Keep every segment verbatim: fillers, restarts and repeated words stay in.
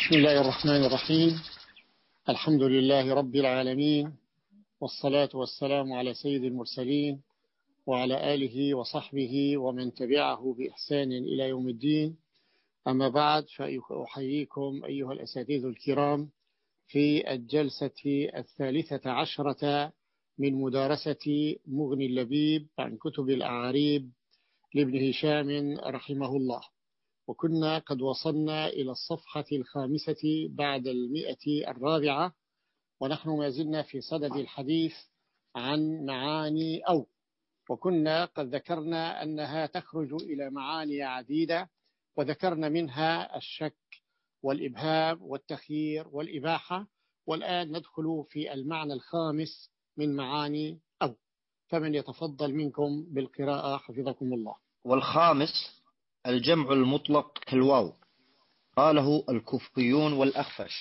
بسم الله الرحمن الرحيم. الحمد لله رب العالمين، والصلاة والسلام على سيد المرسلين وعلى آله وصحبه ومن تبعه بإحسان إلى يوم الدين. أما بعد، فأحييكم أيها الأساتذة الكرام في الجلسة الثالثة عشرة من مدارسة مغني اللبيب عن كتب الأعاريب لابن هشام رحمه الله. وكنا قد وصلنا إلى الصفحة الخامسة بعد المئة الرابعة، ونحن ما زلنا في صدد الحديث عن معاني أو، وكنا قد ذكرنا أنها تخرج إلى معاني عديدة، وذكرنا منها الشك والإبهام والتخيير والإباحة. والآن ندخل في المعنى الخامس من معاني أو، فمن يتفضل منكم بالقراءة حفظكم الله. والخامس الجمع المطلق كالواو، قاله الكوفيون والأخفش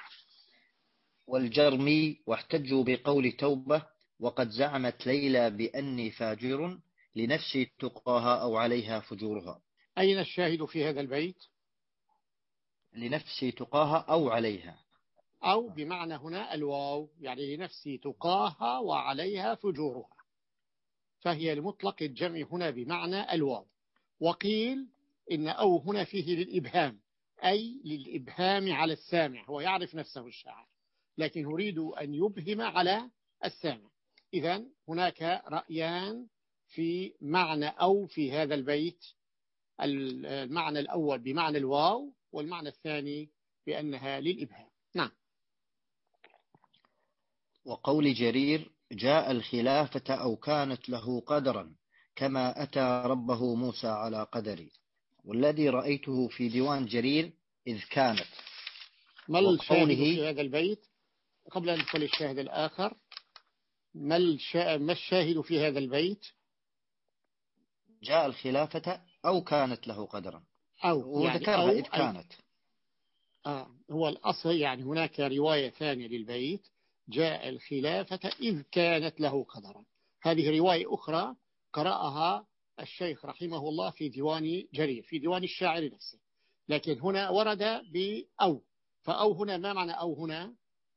والجرمي، واحتجوا بقول توبة: وقد زعمت ليلى بأني فاجر لنفسي تقاها أو عليها فجورها. أين الشاهد في هذا البيت؟ لنفسي تقاها أو عليها، أو بمعنى هنا الواو، يعني لنفسي تقاها وعليها فجورها، فهي لمطلق الجمع هنا بمعنى الواو. وقيل إن أو هنا فيه للإبهام، أي للإبهام على السامع، هو يعرف نفسه الشاعر لكن يريد أن يبهم على السامع. إذن هناك رأيان في معنى أو في هذا البيت، المعنى الأول بمعنى الواو، والمعنى الثاني بأنها للإبهام. نعم. وقول جرير: جاء الخلافة أو كانت له قدرا كما أتى ربه موسى على قدري. والذي رأيته في ديوان جرير إذ كانت. ما الشاهد في هذا البيت قبل أن ندخل الشاهد الآخر؟ ما, الشا... ما الشاهد في هذا البيت؟ جاء الخلافة أو كانت له قدرا، أو يعني وذكرها أو إذ كانت. آه هو الأصل، يعني هناك رواية ثانية للبيت: جاء الخلافة إذ كانت له قدرا. هذه رواية أخرى قرأها الشيخ رحمه الله في ديوان جرير، في ديوان الشاعر نفسه، لكن هنا ورد بأو. فأو هنا ما معنى أو هنا؟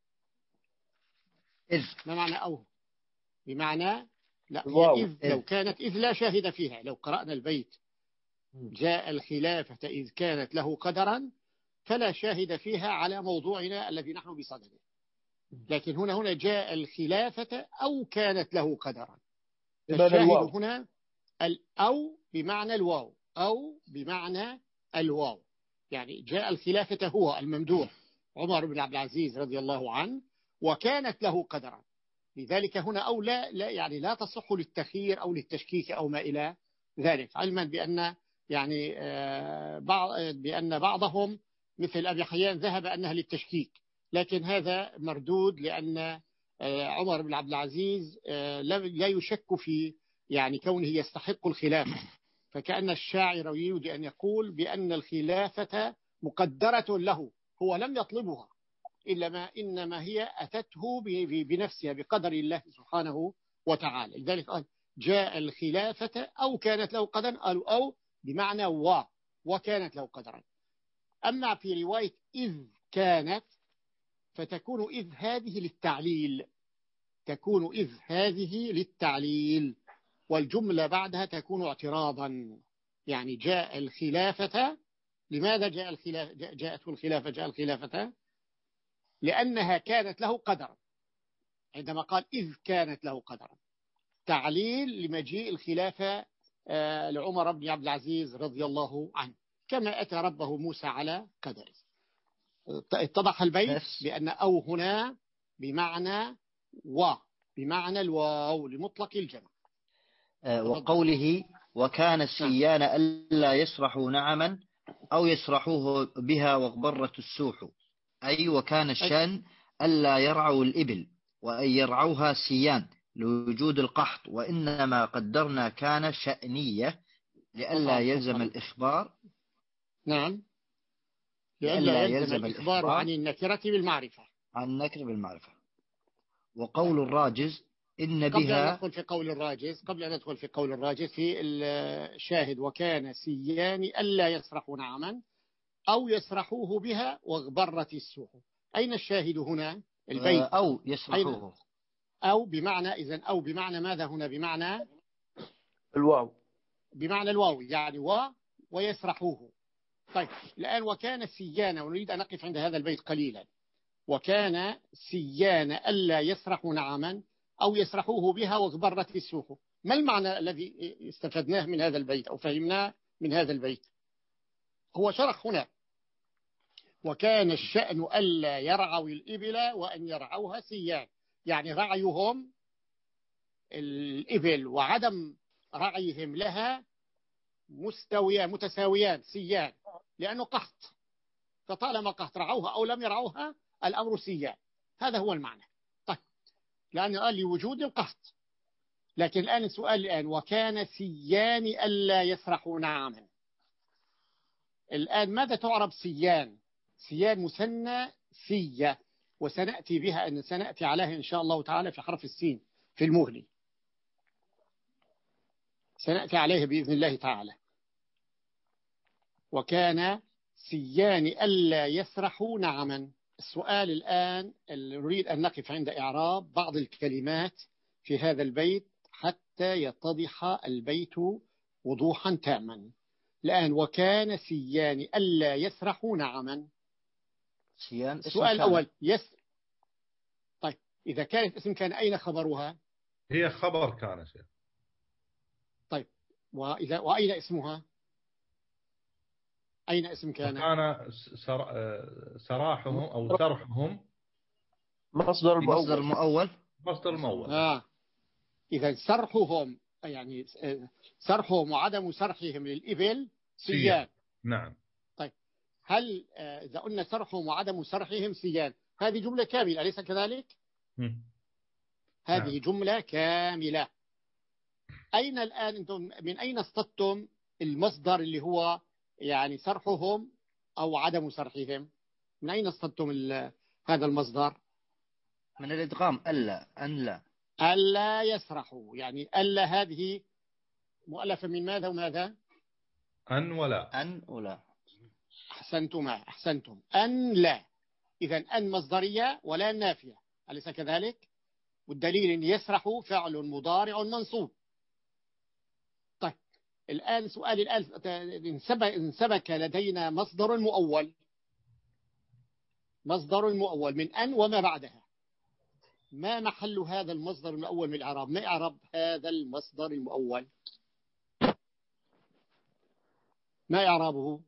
إذ. ما معنى أو؟ بمعنى لا، هي واو. إذ. إذ لو كانت إذ لا شاهد فيها. لو قرأنا البيت جاء الخلافة إذ كانت له قدرا فلا شاهد فيها على موضوعنا الذي نحن بصدده. لكن هنا هنا جاء الخلافة أو كانت له قدرا، الشاهد هنا الأو بمعنى الواو، أو بمعنى الواو، يعني جاء الخلافة هو الممدوح عمر بن عبد العزيز رضي الله عنه، وكانت له قدرا. لذلك هنا أو لا, لا يعني لا تصح للتخيير أو للتشكيك أو ما إلى ذلك، علما بأن يعني بعض بأن بعضهم مثل أبي حيان ذهب أنها للتشكيك، لكن هذا مردود، لأن عمر بن عبد العزيز لا يشك في يعني كونه يستحق الخلافة، فكأن الشاعر يريد أن يقول بأن الخلافة مقدرة له، هو لم يطلبها إلا ما إنما هي أتته بنفسها بقدر الله سبحانه وتعالى. لذلك قال جاء الخلافة أو كانت له قدرا، قالوا أو بمعنى و وكانت له قدرا. أما في رواية إذ كانت فتكون إذ هذه للتعليل، تكون إذ هذه للتعليل، والجملة بعدها تكون اعتراضا. يعني جاء الخلافة، لماذا جاء الخلافة؟ جاءته الخلافة جاء الخلافة لأنها كانت له قدرا، عندما قال إذ كانت له قدرا تعليل لمجيء الخلافة لعمر بن عبد العزيز رضي الله عنه، كما أتى ربه موسى على قدره. اتضح البيت بأن أو هنا بمعنى و، بمعنى الواو لمطلق الجمع. وقوله وكان سيان ألا يسرحوا نعما أو يسرحوه بها واغبرت السوح، أي وكان الشان ألا يرعوا الإبل وأن يرعوها سيان لوجود القحط، وإنما قدرنا كان شأنية لئلا يلزم الإخبار. نعم، لئلا يلزم الإخبار عن النكرة بالمعرفة، عن النكرة بالمعرفة. وقول الراجز إن بها. قبل أن ندخل في قول الراجز قبل أن ندخل في قول الراجز في الشاهد وكان سيان ألا يسرحوا نعما، أو يسرحوه بها واغبرت السوق. أين الشاهد هنا؟ البيت. أو يسرحوه. أو بمعنى إذن أو بمعنى ماذا هنا؟ بمعنى الواو، بمعنى الواو، يعني و ويسرحوه. طيب الآن وكان سيانا، ونريد أن نقف عند هذا البيت قليلا. وكان سيانا ألا يسرحوا نعما أو يسرحوه بها واغبرت السوق. ما المعنى الذي استفدناه من هذا البيت أو فهمناه من هذا البيت؟ هو شرح هنا وكان الشأن ألا يرعوا الإبل وأن يرعوها سيان، يعني رعيهم الإبل وعدم رعيهم لها مستويان متساويان سيان، لأنه قحط، فطالما قحط رعوها أو لم يرعوها الأمر سيان. هذا هو المعنى. طيب لأنه قال لوجود القحط. لكن الآن السؤال الآن وكان سيان ألا يسرحوا نعما. الآن ماذا تعرب سيان؟ سيان مثنى سية، وسنأتي بها أن سنأتي عليها إن شاء الله تعالى في حرف السين في المهلي، سنأتي عليها بإذن الله تعالى. وكان سيان ألا يسرحوا نعما. السؤال الآن نريد أن نقف عند إعراب بعض الكلمات في هذا البيت حتى يتضح البيت وضوحا تاما. الآن وكان سيان ألا يسرحوا نعما. سيان السؤال الأول يس. طيب إذا كانت اسم كان أين خبرها؟ هي خبر كان شيء. طيب وإذا وأين اسمها؟ أين اسم كان؟ كان سر... سراحهم أو سرحهم مصدر المؤول. مصدر المؤول. مصدر المؤول. آه. إذا سرحهم يعني سرحهم وعدم سرحهم للإبل سيان. نعم. طيب هل إذا قلنا سرحهم وعدم سرحهم سيان هذه جملة كاملة أليس كذلك؟ م. هذه نعم. جملة كاملة. أين الآن أنتم من أين اصطدتم المصدر اللي هو يعني سرحهم أو عدم سرحهم؟ من أين اصطدتم هذا المصدر؟ من الإدغام. ألا أن لا ألا يسرحوا، يعني ألا هذه مؤلفة من ماذا وماذا؟ أن ولا. أن ولا. أحسنتم أحسنتم أن لا. إذا أن مصدرية ولا نافية أليس كذلك؟ والدليل أن يسرحوا فعل مضارع منصوب. طيب الآن سؤال الآن إن سبك لدينا مصدر المؤول، مصدر المؤول من أن وما بعدها، ما محل هذا المصدر المؤول من الإعراب؟ ما إعراب هذا المصدر المؤول؟ ما إعرابه؟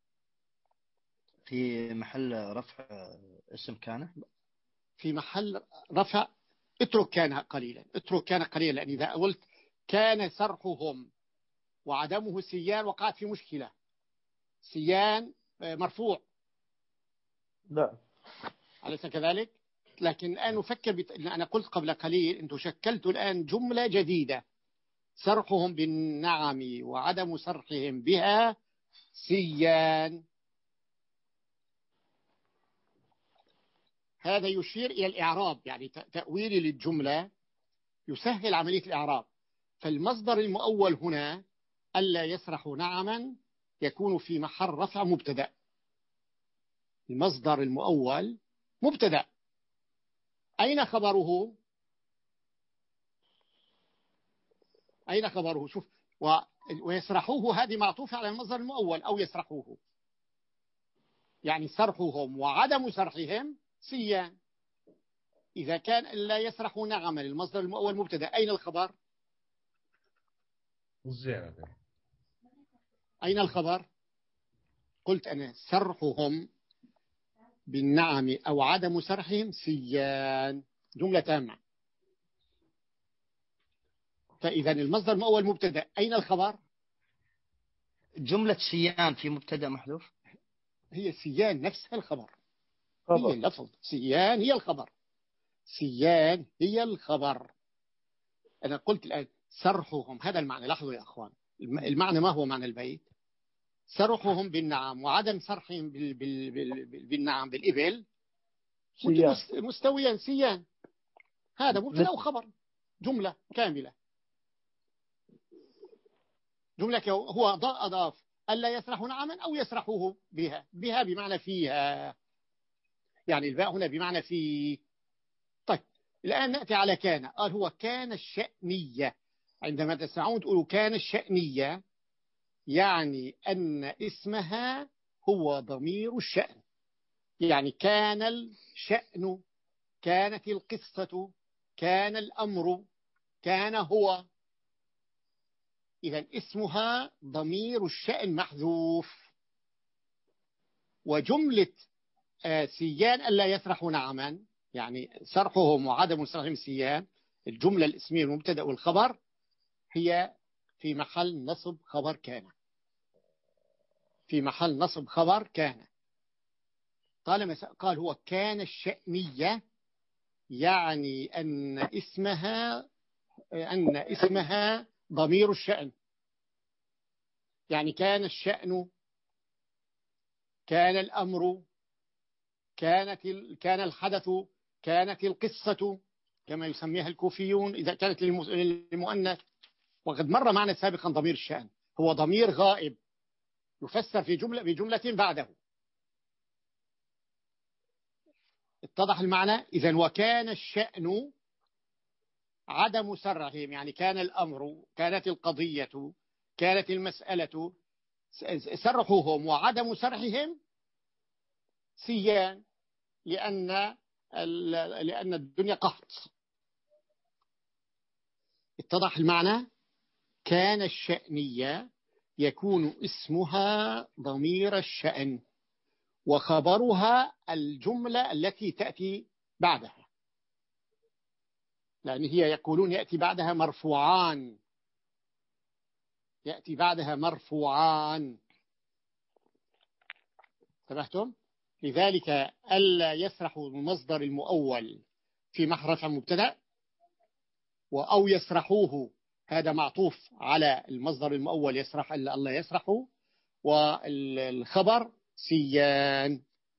في محل رفع اسم كان. في محل رفع. اترك كان قليلا، اترك كان قليلا، لأن إذا قلت كان سرحهم وعدمه سيان وقعت في مشكلة. سيان مرفوع. لا أليس كذلك؟ لكن الآن نفكر بت... أنا قلت قبل قليل أنتم شكلتوا الآن جملة جديدة. سرحهم بالنعم وعدم سرحهم بها سيان. هذا يشير إلى الإعراب، يعني تأويلي للجملة يسهل عملية الإعراب. فالمصدر المؤول هنا ألا يسرحوا نعما يكون في محل رفع مبتدأ. المصدر المؤول مبتدأ. أين خبره؟ أين خبره؟ شوف و... ويسرحوه هذه معطوفة على المصدر المؤول أو يسرحوه، يعني سرحهم وعدم سرحهم سيان. إذا كان لا يسرحوا نعما المصدر المؤول مبتدأ، أين الخبر؟ الزيادة. أين الخبر؟ قلت أنا سرحهم بالنعم أو عدم سرحهم سيان، جملة تامة. فإذا المصدر المؤول مبتدأ، أين الخبر؟ جملة سيان في مبتدأ محذوف. هي سيان نفسها الخبر. خبر. هي اللفظ سيان هي الخبر. سيان هي الخبر. أنا قلت الآن سرحهم، هذا المعنى. لاحظوا يا أخوان المعنى. ما هو معنى البيت؟ سرحهم بالنعم وعدم سرحهم بال بال بال بالنعم بالإبل سيان. مستويا سيان. هذا مبتدأ وخبر، جملة كاملة. جملة هو أضاف ألا يسرحوا نعما أو يسرحوه بها. بها بمعنى فيها، يعني الباء هنا بمعنى في. طيب الآن نأتي على كان. قال هو كان الشأنية. عندما تسمعون تقولوا كان الشأنية يعني أن اسمها هو ضمير الشأن. يعني كان الشأن، كانت القصة، كان الأمر، كان هو. إذا اسمها ضمير الشأن محذوف. وجملة سيان ألا يسرحوا نعما، يعني سرحهم وعدم سرحهم سيان، الجملة الاسمية المبتدأ والخبر، هي في محل نصب خبر كان. في محل نصب خبر كان. طالما قال هو كان الشأنية يعني أن اسمها أن اسمها ضمير الشأن. يعني كان الشأن، كان الأمر، كانت كان الحدث، كانت القصة كما يسميها الكوفيون إذا كانت للمؤنث. وقد مر معنا سابقا ضمير الشأن هو ضمير غائب يفسر في جملة بجملة بعده. اتضح المعنى؟ إذن وكان الشأن عدم سرهم، يعني كان الأمر، كانت القضية، كانت المسألة، سرحوهم وعدم سرحهم سيان، لأن لأن الدنيا قحط. اتضح المعنى؟ كان الشأنية يكون اسمها ضمير الشأن وخبرها الجملة التي تأتي بعدها، لأن هي يقولون يأتي بعدها مرفوعان، يأتي بعدها مرفوعان. انتبهتم؟ لذلك ألا يسرحوا المصدر المؤول في محرف مبتدأ، أو يسرحوه هذا معطوف على المصدر المؤول يسرح ألا يسرحوا، والخبر سيان.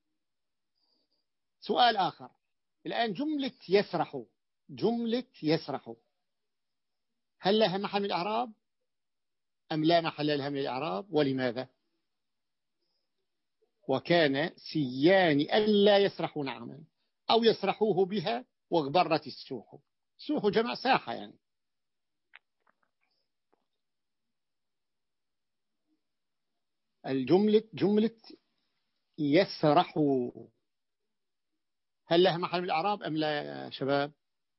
سؤال آخر الآن، جملة يسرح، جملة يسرح هل لها محل من الإعراب أم لا محل لها من الإعراب؟ ولماذا؟ وكان سيان ألا يسرحوا نعما أو يسرحوه بها واغبرت السوح. سوح جمع ساحة يعني. الجملة جملة يسرح هل لها محل من الإعراب أم لا يا شباب؟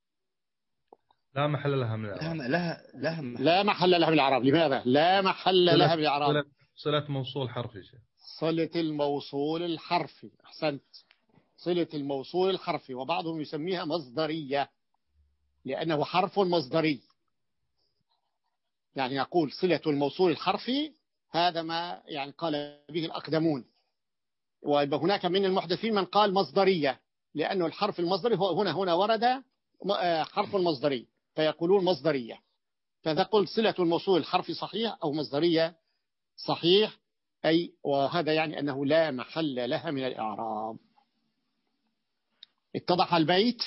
لا محل لها من الإعراب. لا لا محل. لا محل لها من الإعراب. لماذا؟ لا محل لها من الإعراب. صلة موصول حرفي. صلة الموصول الحرفي. أحسنت، صلة الموصول الحرفي. وبعضهم يسميها مصدرية لأنه حرف مصدري. يعني يقول صلة الموصول الحرفي، هذا ما يعني قال به الأقدمون. وهناك من المحدثين من قال مصدرية، لأنه الحرف المصدري هو هنا هنا ورد حرف مصدري فيقولون مصدرية. فإذا قلت صلة الموصول الحرفي صحيح أو مصدرية صحيح، أي وهذا يعني أنه لا محل لها من الإعراب. اتضح البيت؟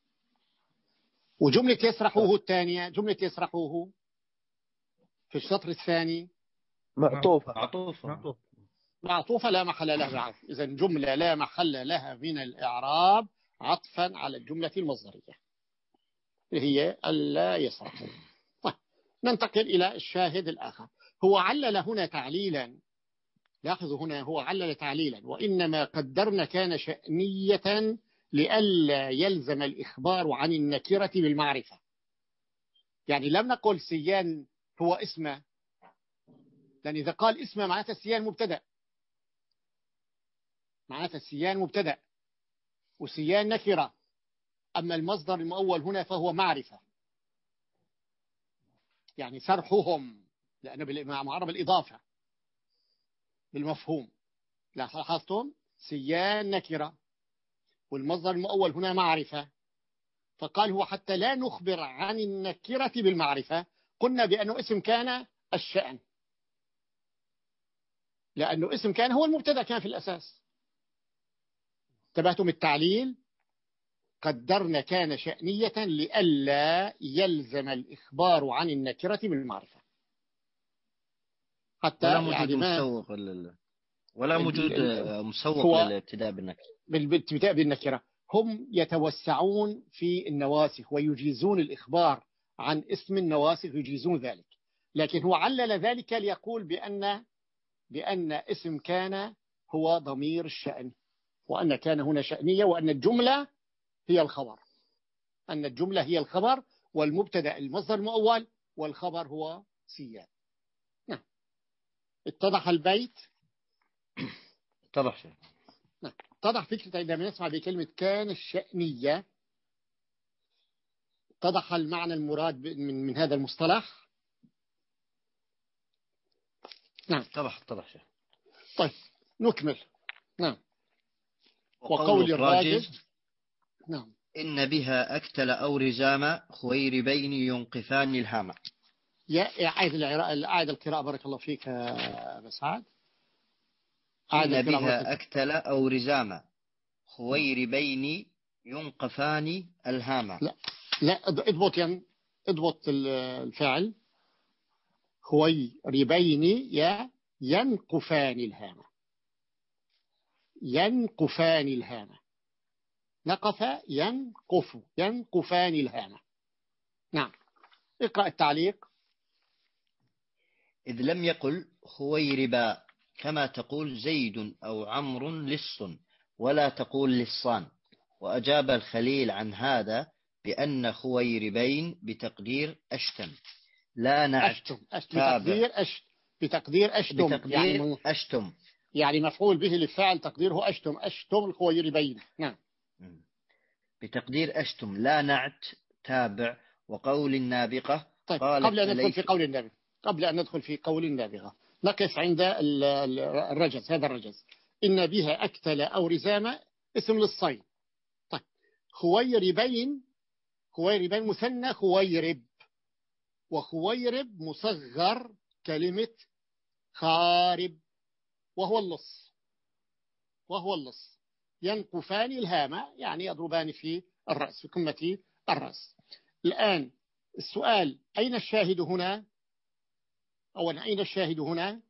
وجملة يسرحوه الثانية، جملة يسرحوه في السطر الثاني معطوفة معطوفة معطوفة لا محل لها من الإعراب. إذن جملة لا محل لها من الإعراب عطفا على الجملة المصدرية هي ألا يسرحوا. طيب ننتقل إلى الشاهد الآخر. هو علل هنا تعليلا، لاحظوا هنا هو علل تعليلا، وإنما قدرنا كان شأنية لئلا يلزم الإخبار عن النكرة بالمعرفة. يعني لم نقل سيان هو اسمه، لأن إذا قال اسمه معناته السيان مبتدأ، معناته السيان مبتدأ وسيان نكرة. أما المصدر المؤول هنا فهو معرفة، يعني سرحهم، لأنه مع معرب الإضافة بالمفهوم. لاحظتم؟ سيان نكرة والمصدر المؤول هنا معرفة، فقال هو حتى لا نخبر عن النكرة بالمعرفة قلنا بأنه اسم كان الشأن، لأنه اسم كان هو المبتدأ كان في الأساس. انتبهتم التعليل؟ قدرنا كان شأنية لئلا يلزم الإخبار عن النكرة بالمعرفة. حتى ولا موجود يعني ما مسوق لل... ولا موجود مسوق هو للابتداء بالنكرة. بالابتداء بالنكرة. هم يتوسعون في النواسخ ويجيزون الإخبار عن اسم النواسخ، يجيزون ذلك، لكن هو علل ذلك ليقول بأن بأن اسم كان هو ضمير الشأن، وأن كان هنا شأنية، وأن الجملة هي الخبر، أن الجملة هي الخبر، والمبتدأ المصدر المؤول، والخبر هو سيان. نعم. اتضح البيت؟ اتضح شيء. نعم. اتضح فكرة عندما نسمع بكلمة كان الشأنية، اتضح المعنى المراد من, من هذا المصطلح. نعم. اتضح اتضح شيء. طيب نكمل. نعم. وقول الراجز نعم إن بها أكتل أو رزام خويربين ينقفان الهامة. يا أعيد أعيد القراءة بارك الله فيك أبا سعد. إن بها أكتل أو رزام خويربين ينقفان الهامة. لا لا اضبط يعني اضبط الفاعل. خويربين يا ينقفان الهامة، ينقفان الهامة، نقف ينقف، ينقفان الهامة. نعم. اقرأ التعليق. إذ لم يقل خويربا كما تقول زيد أو عمرو لص، ولا تقول لصان. وأجاب الخليل عن هذا بأن خويربين بتقدير أشتم لا نعت أشتم. أشتم بتقدير أشتم بتقدير أشتم بتقدير يعني أشتم يعني مفعول به للفاعل تقديره أشتم، أشتم الخويربين. نعم. بتقدير أشتم لا نعت تابع. وقول النابغة. طيب قبل أن ندخل في قول النابغة قبل أن ندخل في قول النابغة نقف عند الرجز. هذا الرجز إن بها أكتل أو رزامة اسم للصيد. طيب خويربين، خويربين مثنى خويرب، وخويرب مصغر كلمة خارب، وهو اللص، وهو اللص. ينقفان الهامة يعني يضربان في الرأس، في قمة الرأس. الآن السؤال أين الشاهد هنا؟ أولا أين الشاهد هنا؟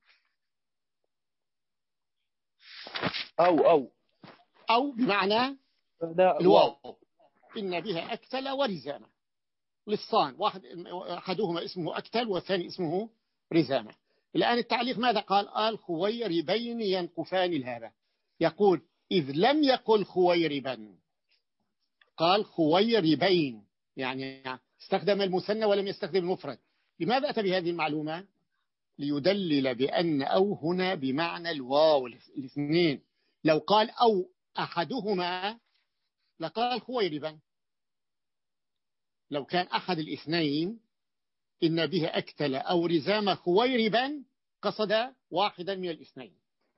أو أو أو بمعنى الواو. إن بها أكتل ورزامة للصان، واحد أحدهما اسمه أكتل والثاني اسمه رزامة. الآن التعليق ماذا قال؟ قال خويربين ينقفان الهامة. يقول إذ لم يقل خويربا، قال خويربين، يعني استخدم المثنى ولم يستخدم المفرد. لماذا أتى بهذه المعلومة؟ ليدلل بأن أو هنا بمعنى الواو الاثنين. لو قال أو أحدهما لقال خويربا. لو كان أحد الاثنين إن بها أكتل أو رزام خويربا قصد واحدا من الاثنين.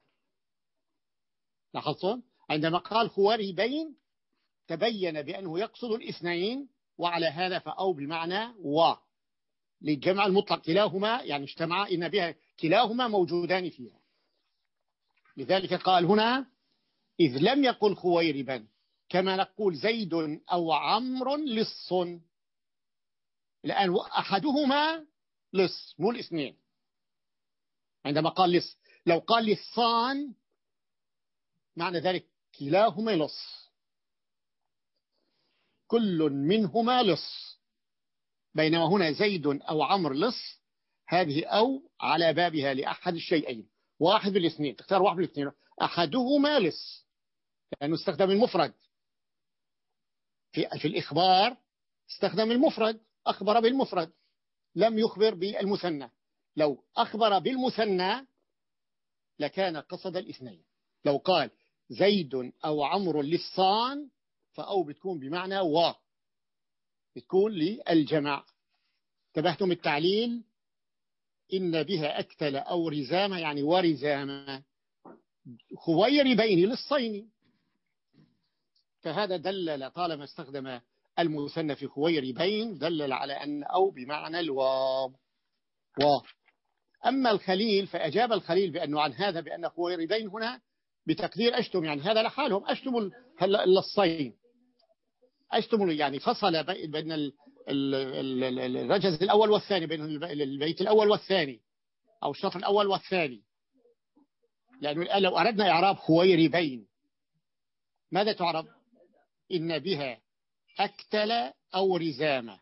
لاحظتم؟ عندما قال خويربين تبين بأنه يقصد الاثنين، وعلى هذا فأو بمعنى و للجمع المطلق، كلاهما يعني اجتمعا، إن بها كلاهما موجودان فيها. لذلك قال هنا إذ لم يقل خويربا كما نقول زيد أو عمرو لص. الآن أحدهما لص مو الاثنين. عندما قال لص، لو قال لصان معنى ذلك كلاهما لص، كل منهما لص. بينما هنا زيد أو عمرو لص، هذه أو على بابها لأحد الشيئين، واحد من الاثنين، تختار واحد من الاثنين. أحدهما لص لأنه استخدم المفرد في, في الإخبار، استخدم المفرد، أخبر بالمفرد، لم يخبر بالمثنى. لو أخبر بالمثنى لكان قصد الاثنين. لو قال زيد أو عمرو لصان فأو بتكون بمعنى و، بتكون للجمع. انتبهتم التعليل؟ إن بها أكتل أو رزامة يعني ورزامة خويربين للصين. فهذا دلل طالما استخدم المثنى في خويربين دلل على أن أو بمعنى الواو. واو. أما الخليل فأجاب الخليل بأنه عن هذا بأن خويربين هنا بتقدير أشتم، يعني هذا لحالهم أشتم للصين، أشتم يعني فصل بين الرجز الأول والثاني، بين البيت الأول والثاني. أو الشطر الأول والثاني، لأنه الآن لو أردنا إعراب خويربين ماذا تعرب؟ إن بها أكتل أو رزامة.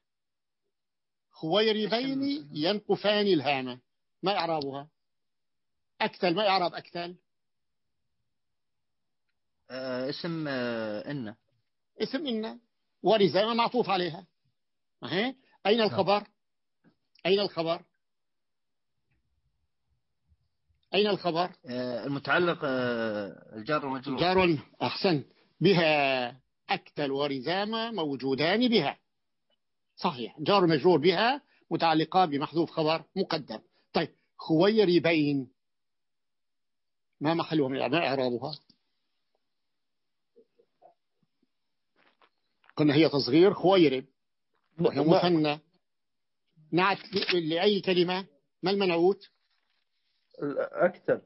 خويربين ينقفان الهامة، ما إعرابها؟ أكتل، ما إعراب أكتل؟ آه اسم آه إن اسم إن، ورزامة معطوف عليها. أهي. أين الخبر؟ أين الخبر؟ أين الخبر؟ آه المتعلق آه الجار والمجرور. جار، أحسن. بها أكتل ورزامة موجودان بها، صحيح. جار مجرور بها متعلقة بمحذوف خبر مقدم. طيب خويربين ما محلها من ما إعرابها؟ قلنا هي تصغير خويرب وهي مثنى. نعت لأي كلمة؟ ما المنعوت؟ أكتل.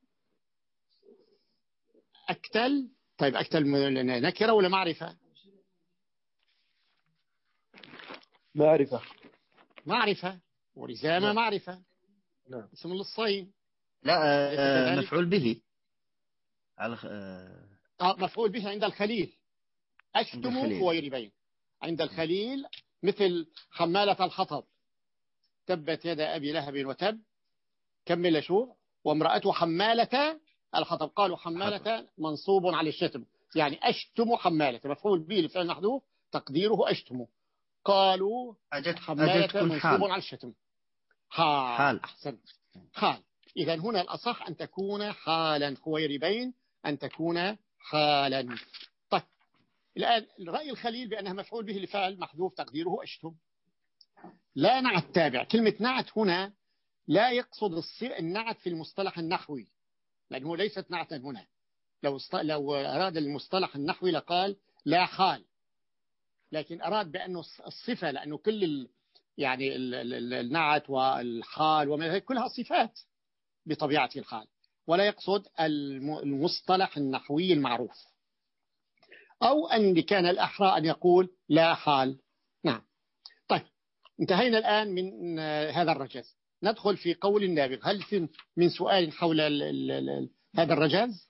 أكتل. طيب أكتل نكرة ولا معرفة؟ معرفة. معرفة. ورزامة نعم. معرفة. نعم. اسم للصين. لا آه مفعول به. على آه آه مفعول به عند الخليل. أشتم خويربين عند الخليل، مثل حمالة الحطب، تبت يد أبي لهب وتب. كمل شو؟ وامرأته حمالة الحطب، قالوا حمالة منصوب على الشتم، يعني أشتم حمالة، مفعول به لفعل محذوف تقديره أشتم. قالوا حمالة منصوب على الشتم. حال, حال. أحسن. حال. إذن هنا الأصح أن تكون حالا. خويربين أن تكون حالا. طيب الآن رأي الخليل بأنها مفعول به لفعل محذوف تقديره أشتم. لا نعت تابع. كلمة نعت هنا لا يقصد النعت في المصطلح النحوي، لأنه ليست نعتا هنا. لو لو أراد المصطلح النحوي لقال لا حال، لكن أراد بأنه الصفة، لأنه كل ال يعني ال ال النعت والحال وما كلها صفات بطبيعة الحال، ولا يقصد المصطلح النحوي المعروف. أو أن كان الأحرى أن يقول لا حال. نعم. طيب انتهينا الآن من هذا الرجز. ندخل في قول النابغ. هل في من سؤال حول ال ال ال هذا الرجز؟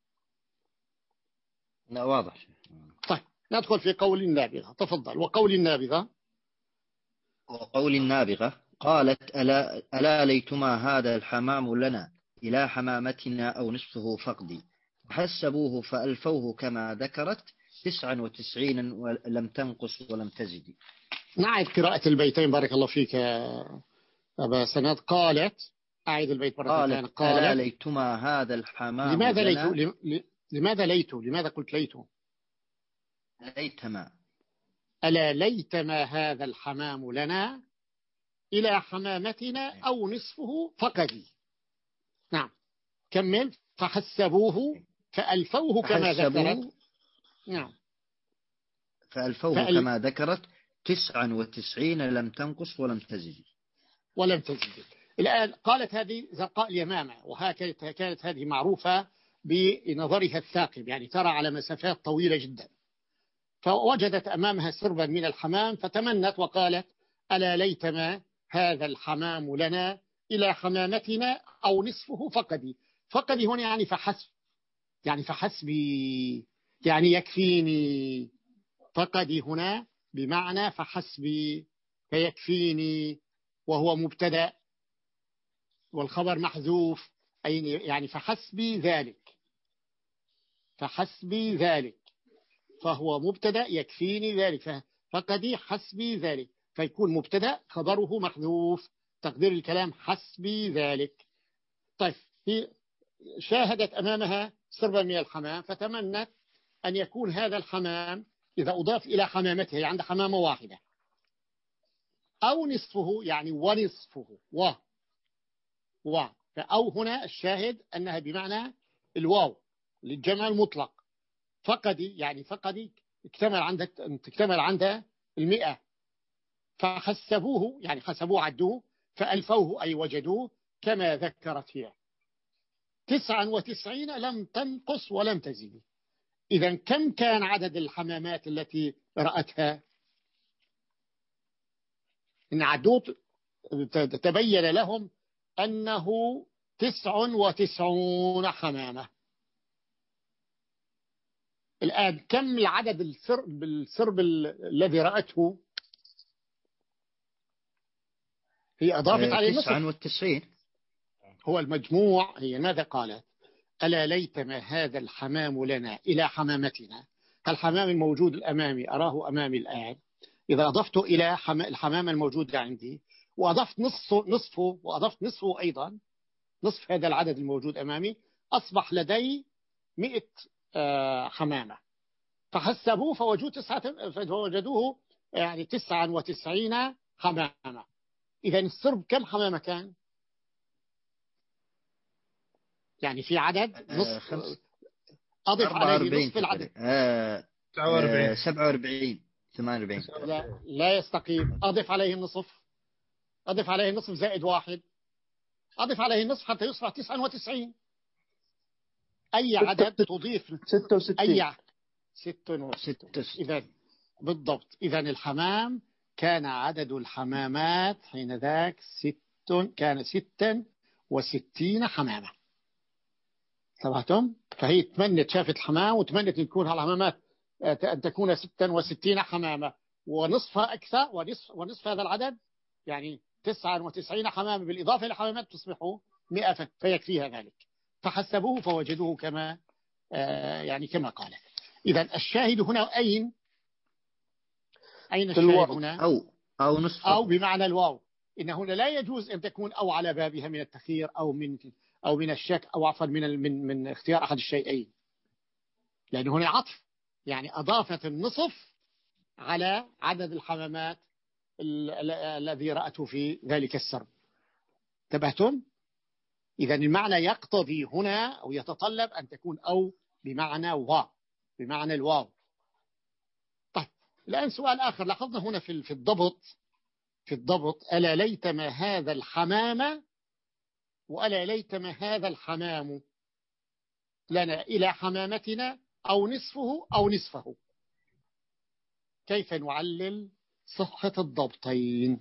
لا واضح. طيب ندخل في قول النابغة. تفضل. وقول النابغة وقول النابغة قالت ألا, ألا ليتما هذا الحمام لنا إلى حمامتنا أو نصفه فقدي حسبوه فألفوه كما ذكرت تسعا وتسعين ولم تنقص ولم تزد. نعيد قراءة البيتين بارك الله فيك أبا سند. قالت، أعيد البيت مرة ثانية. قالت, قالت ألا ليتما هذا الحمام لماذا لنا. ليتو؟ لماذا ليتو؟ لماذا قلت ليتو؟ ليتما. ألا ليتما هذا الحمام لنا إلى حمامتنا أو نصفه فقدي. نعم. كمل. فحسبوه فألفوه كما ذكرت. نعم. فألفوه فأل... كما ذكرت تسعا وتسعين لم تنقص ولم تزد. ولم تزد. الآن قالت هذه زرقاء اليمامة، وهكذا كانت هذه معروفة بنظرها الثاقب، يعني ترى على مسافات طويلة جدا. فوجدت أمامها سربا من الحمام فتمنت وقالت ألا ليتما هذا الحمام لنا إلى حمامتنا أو نصفه فقدي. فقدي هنا يعني فحسب، يعني فحسبي، يعني يكفيني. فقدي هنا بمعنى فحسبي، فيكفيني، وهو مبتدأ والخبر محذوف، يعني فحسبي ذلك، فحسبي ذلك، فهو مبتدأ يكفيني ذلك، فقدي حسبي ذلك، فيكون مبتدأ خبره محذوف، تقدير الكلام حسبي ذلك. طيب هي شاهدت أمامها سربا من الحمام فتمنت أن يكون هذا الحمام إذا أضاف إلى حمامتها، يعني عند حمامة واحدة، أو نصفه يعني ونصفه و و فأو هنا الشاهد أنها بمعنى الواو للجمع المطلق. فقدي يعني فقدي اكتمل عندها تكتمل عندها المئة. فحسبوه يعني حسبوه عدوه، فألفوه أي وجدوه كما ذكرت هي تسعا وتسعين لم تنقص ولم تزيد. إذا كم كان عدد الحمامات التي رأتها؟ إن عدوت تبين لهم أنه تسع وتسعون حمامة. الآن كم العدد السرب, السرب الذي رأته؟ هي أضافت عليه النصف. تسعة وتسعين هو المجموع. هي ماذا قالت؟ ألا ليتما هذا الحمام لنا إلى حمامتنا. الحمام الموجود الأمامي أراه أمامي الآن، إذا أضفت إلى الحمام الموجود عندي وأضفت نصفه, نصفه وأضفت نصفه أيضا، نصف هذا العدد الموجود أمامي، أصبح لدي مئة حمامة. فحسبوه فوجدوه تسعة فوجدوه يعني تسعة وتسعين حمامة. إذا السرب كم حمامة كان؟ يعني في عدد نصف، أضف عليه نصف العدد. سبعة وأربعين ثمانية وأربعين. لا, لا يستقيم. أضف عليه النصف، أضف عليه النصف زائد واحد، أضف عليه النصف حتى يصبح تسعة وتسعين. أي عدد تضيف؟ ستة وستين. أي ست وستين. إذا بالضبط. إذا الحمام كان عدد الحمامات حين ذاك ست، كان ستا وستين حمامة. سمعتم؟ فهي تمنت، شافت الحمام وتمنت أن تكون هالحمامات أن تكون ستا وستين حمامة ونصفها أكثر، ونصف, ونصف هذا العدد يعني تسعة وتسعين حمامة بالإضافة إلى حمامات تصبح مئة، فيكفيها ذلك. فحسبوه فوجدوه كما يعني كما قال. إذا الشاهد هنا أين؟ أين الشاهد هنا؟ أو أو نصف أو بمعنى الواو. إن هنا لا يجوز أن تكون أو على بابها من التخيير أو من أو من الشك أو عفوا من من من اختيار أحد الشيئين، لأن هنا عطف، يعني أضافت النصف على عدد الحمامات الذي رأته في ذلك السرب. انتبهتم؟ إذا المعنى يقتضي هنا أو يتطلب أن تكون أو بمعنى واو، بمعنى الواو. طيب الآن سؤال آخر لاحظنا هنا في في الضبط في الضبط ألا ليتما هذا الحمام وألا ليتما هذا الحمام لنا إلى حمامتنا أو نصفه أو نصفه. كيف نعلل صحة الضبطين؟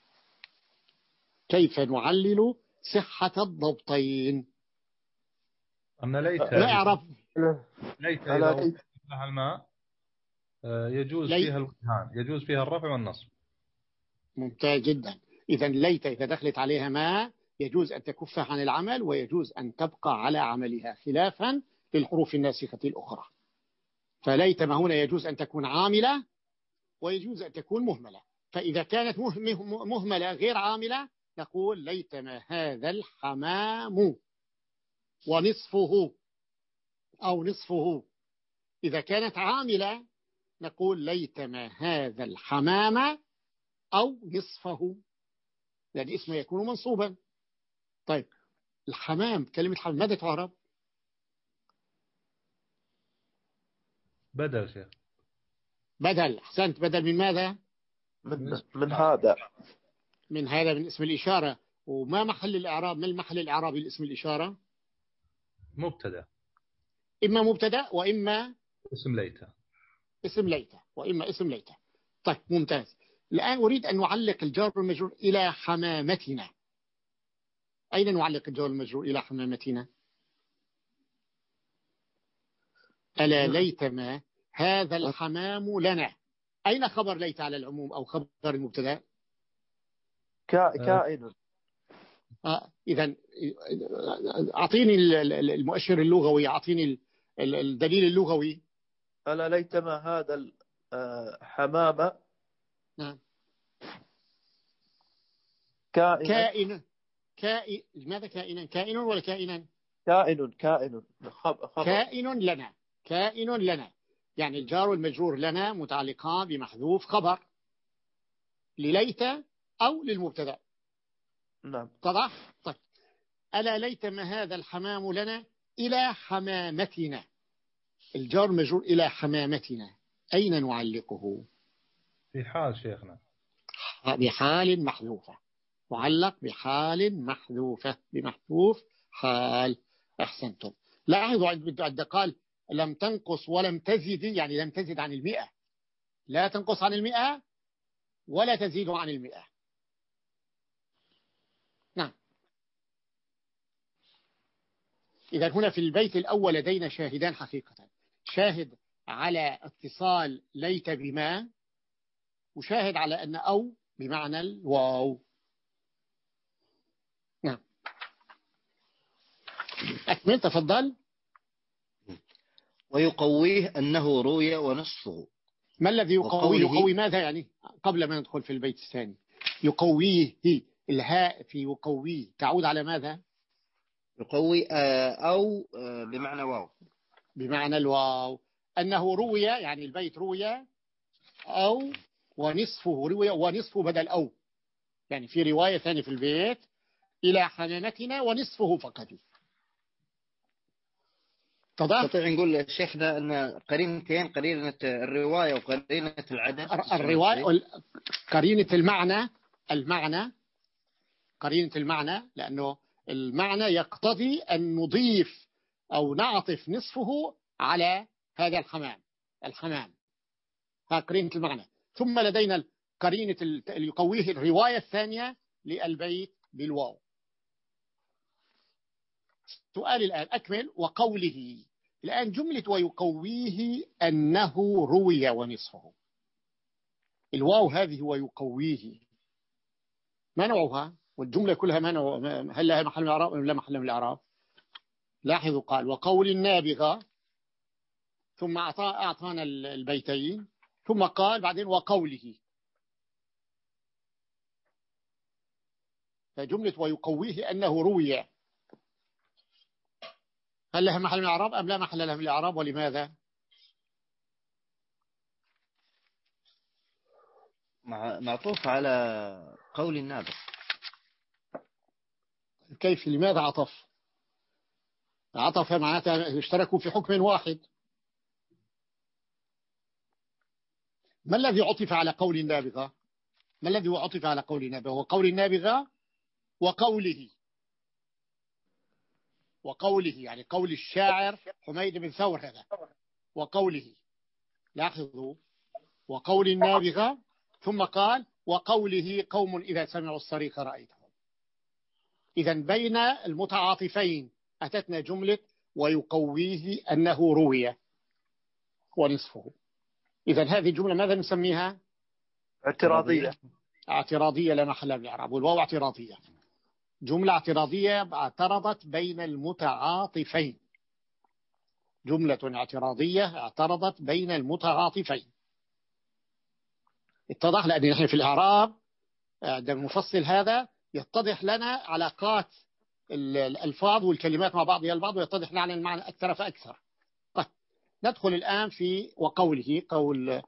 كيف نعلل صحة الضبطين؟ أن ليت لا أعرف. ليت إذا لها الماء يجوز ليت. فيها الوجهان، يجوز فيها الرفع والنصب. ممتاز جدا. إذا ليت إذا دخلت عليها ماء يجوز أن تكفها عن العمل ويجوز أن تبقى على عملها، خلافا للحروف الناسخة الأخرى. فليت ما هنا يجوز أن تكون عاملة ويجوز أن تكون مهملة. فإذا كانت مهملة غير عاملة نقول ليتما هذا الحمام ونصفه أو نصفه. إذا كانت عاملة نقول ليتما هذا الحمام أو نصفه، لأن اسمه يكون منصوبا. طيب الحمام، كلمة حمام ماذا تعرب؟ بدل شيخ. بدل. أحسنت. بدل من ماذا؟ من, من هذا من هذا من اسم الإشارة. وما محل الإعراب؟ ما المحل الإعرابي لاسم الإشارة؟ مبتدا. إما مبتدا وإما اسم ليته. اسم ليته وإما اسم ليته. طيب ممتاز. الآن أريد أن نعلق الجار والمجرور إلى حمامتنا. أين نعلق الجار والمجرور إلى حمامتنا؟ ألا ليتما هذا الحمام لنا. أين خبر ليت على العموم أو خبر المبتدا؟ كائن. آه إذن أعطيني المؤشر اللغوي، أعطيني الدليل اللغوي. ألا ليتما هذا الحمام. نعم. كائن. كائن. كائن. لماذا كائنا؟ كائن ولا كائنا؟ كائن. كائن. خبر. كائن لنا. كائن لنا. يعني الجار والمجرور لنا متعلقان بمحذوف خبر لليت أو للمبتدا. نعم. طبعا. طيب ألا ليتما هذا الحمام لنا إلى حمامتنا. الجار مجرور إلى حمامتنا، أين نعلقه؟ في حال شيخنا بحال محذوفة. معلق بحال محذوفة، بمحذوف حال. أحسنتم. لاحظوا عند قال لم تنقص ولم تزد، يعني لم تزد عن المئة، لا تنقص عن المئة ولا تزيد عن المئة. نعم. إذا هنا في البيت الأول لدينا شاهدان حقيقة، شاهد على اتصال ليت بما، وشاهد على أن أو بمعنى الواو. نعم أكمل تفضل. ويقويه أنه روي ونصفه. ما الذي يقويه؟ يقوي ماذا يعني؟ قبل ما ندخل في البيت الثاني، يقويه الهاء في يقويه تعود على ماذا؟ يقوي أو بمعنى واو، بمعنى الواو. أنه روي يعني البيت روي أو ونصفه روي ونصفه بدل أو، يعني في رواية ثانية في البيت إلى حنانتنا ونصفه فقط. نستطيع نقول شيخنا أن قرينتين، قرينة الرواية وقرينة العدد. الرواية قرينة المعنى، المعنى قرينة المعنى، لأنه المعنى يقتضي أن نضيف أو نعطف نصفه على هذا الحمام، الحمام ها قرينة المعنى. ثم لدينا قرينة اللي يقويه الرواية الثانية للبيت بالواو. سؤال الآن أكمل. وقوله الآن جملة ويقويه أنه روي ونصفه، الواو هذه ويقويه ما نوعها؟ والجملة كلها ما نوع؟ هل لها محل من الإعراب أم لا محل من الإعراب؟ لاحظوا قال وقول النابغة، ثم أعطانا البيتين، ثم قال بعدين وقوله، فجملة ويقويه أنه روي هل لها محل من الإعراب أم لا محل لها من الإعراب؟ ولماذا؟ معطوف على قول النابغ. كيف؟ لماذا عطف؟ عطف معناته اشتركوا في حكم واحد. ما الذي عطف على قول النابغة؟ ما الذي عطف على قول النابغة؟ وقول النابغة وقوله، وقوله يعني قول الشاعر حميد بن ثور هذا، وقوله لاحظوا وقول النابغة، ثم قال وقوله قوم إذا سمعوا الصريخ رأيتهم. إذا بين المتعاطفين أتتنا جملة ويقويه أنه روي ونصفه. إذا هذه الجملة ماذا نسميها؟ اعتراضية. اعتراضية لا محل من الإعراب، والواو اعتراضية، جملة اعتراضية اعترضت بين المتعاطفين، جملة اعتراضية اعترضت بين المتعاطفين. اتضح، لأن نحن في الإعراب عندما نفصل هذا يتضح لنا علاقات الألفاظ والكلمات مع بعضها البعض، ويتضح لنا المعنى أكثر فأكثر. طيب ندخل الآن في وقوله، قول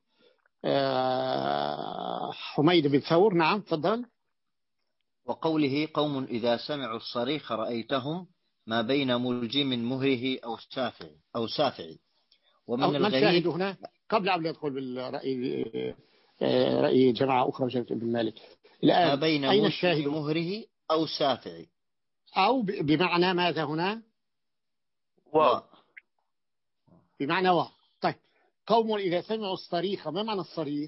حميد بن ثور. نعم تفضل. وقوله قوم إذا سمعوا الصريخ رأيتهم ما بين ملجم مهره أو سافع أو سافع. ومن الغريب هنا قبل أن ندخل بالرأي رأي جماعة أخرى جماعة ابن مالك الآن ما بين أين الشاهد؟ مهره أو سافع، أو بمعنى ماذا هنا؟ واو، بمعنى واو. طيب قوم إذا سمعوا الصريخ، ما معنى الصريخ؟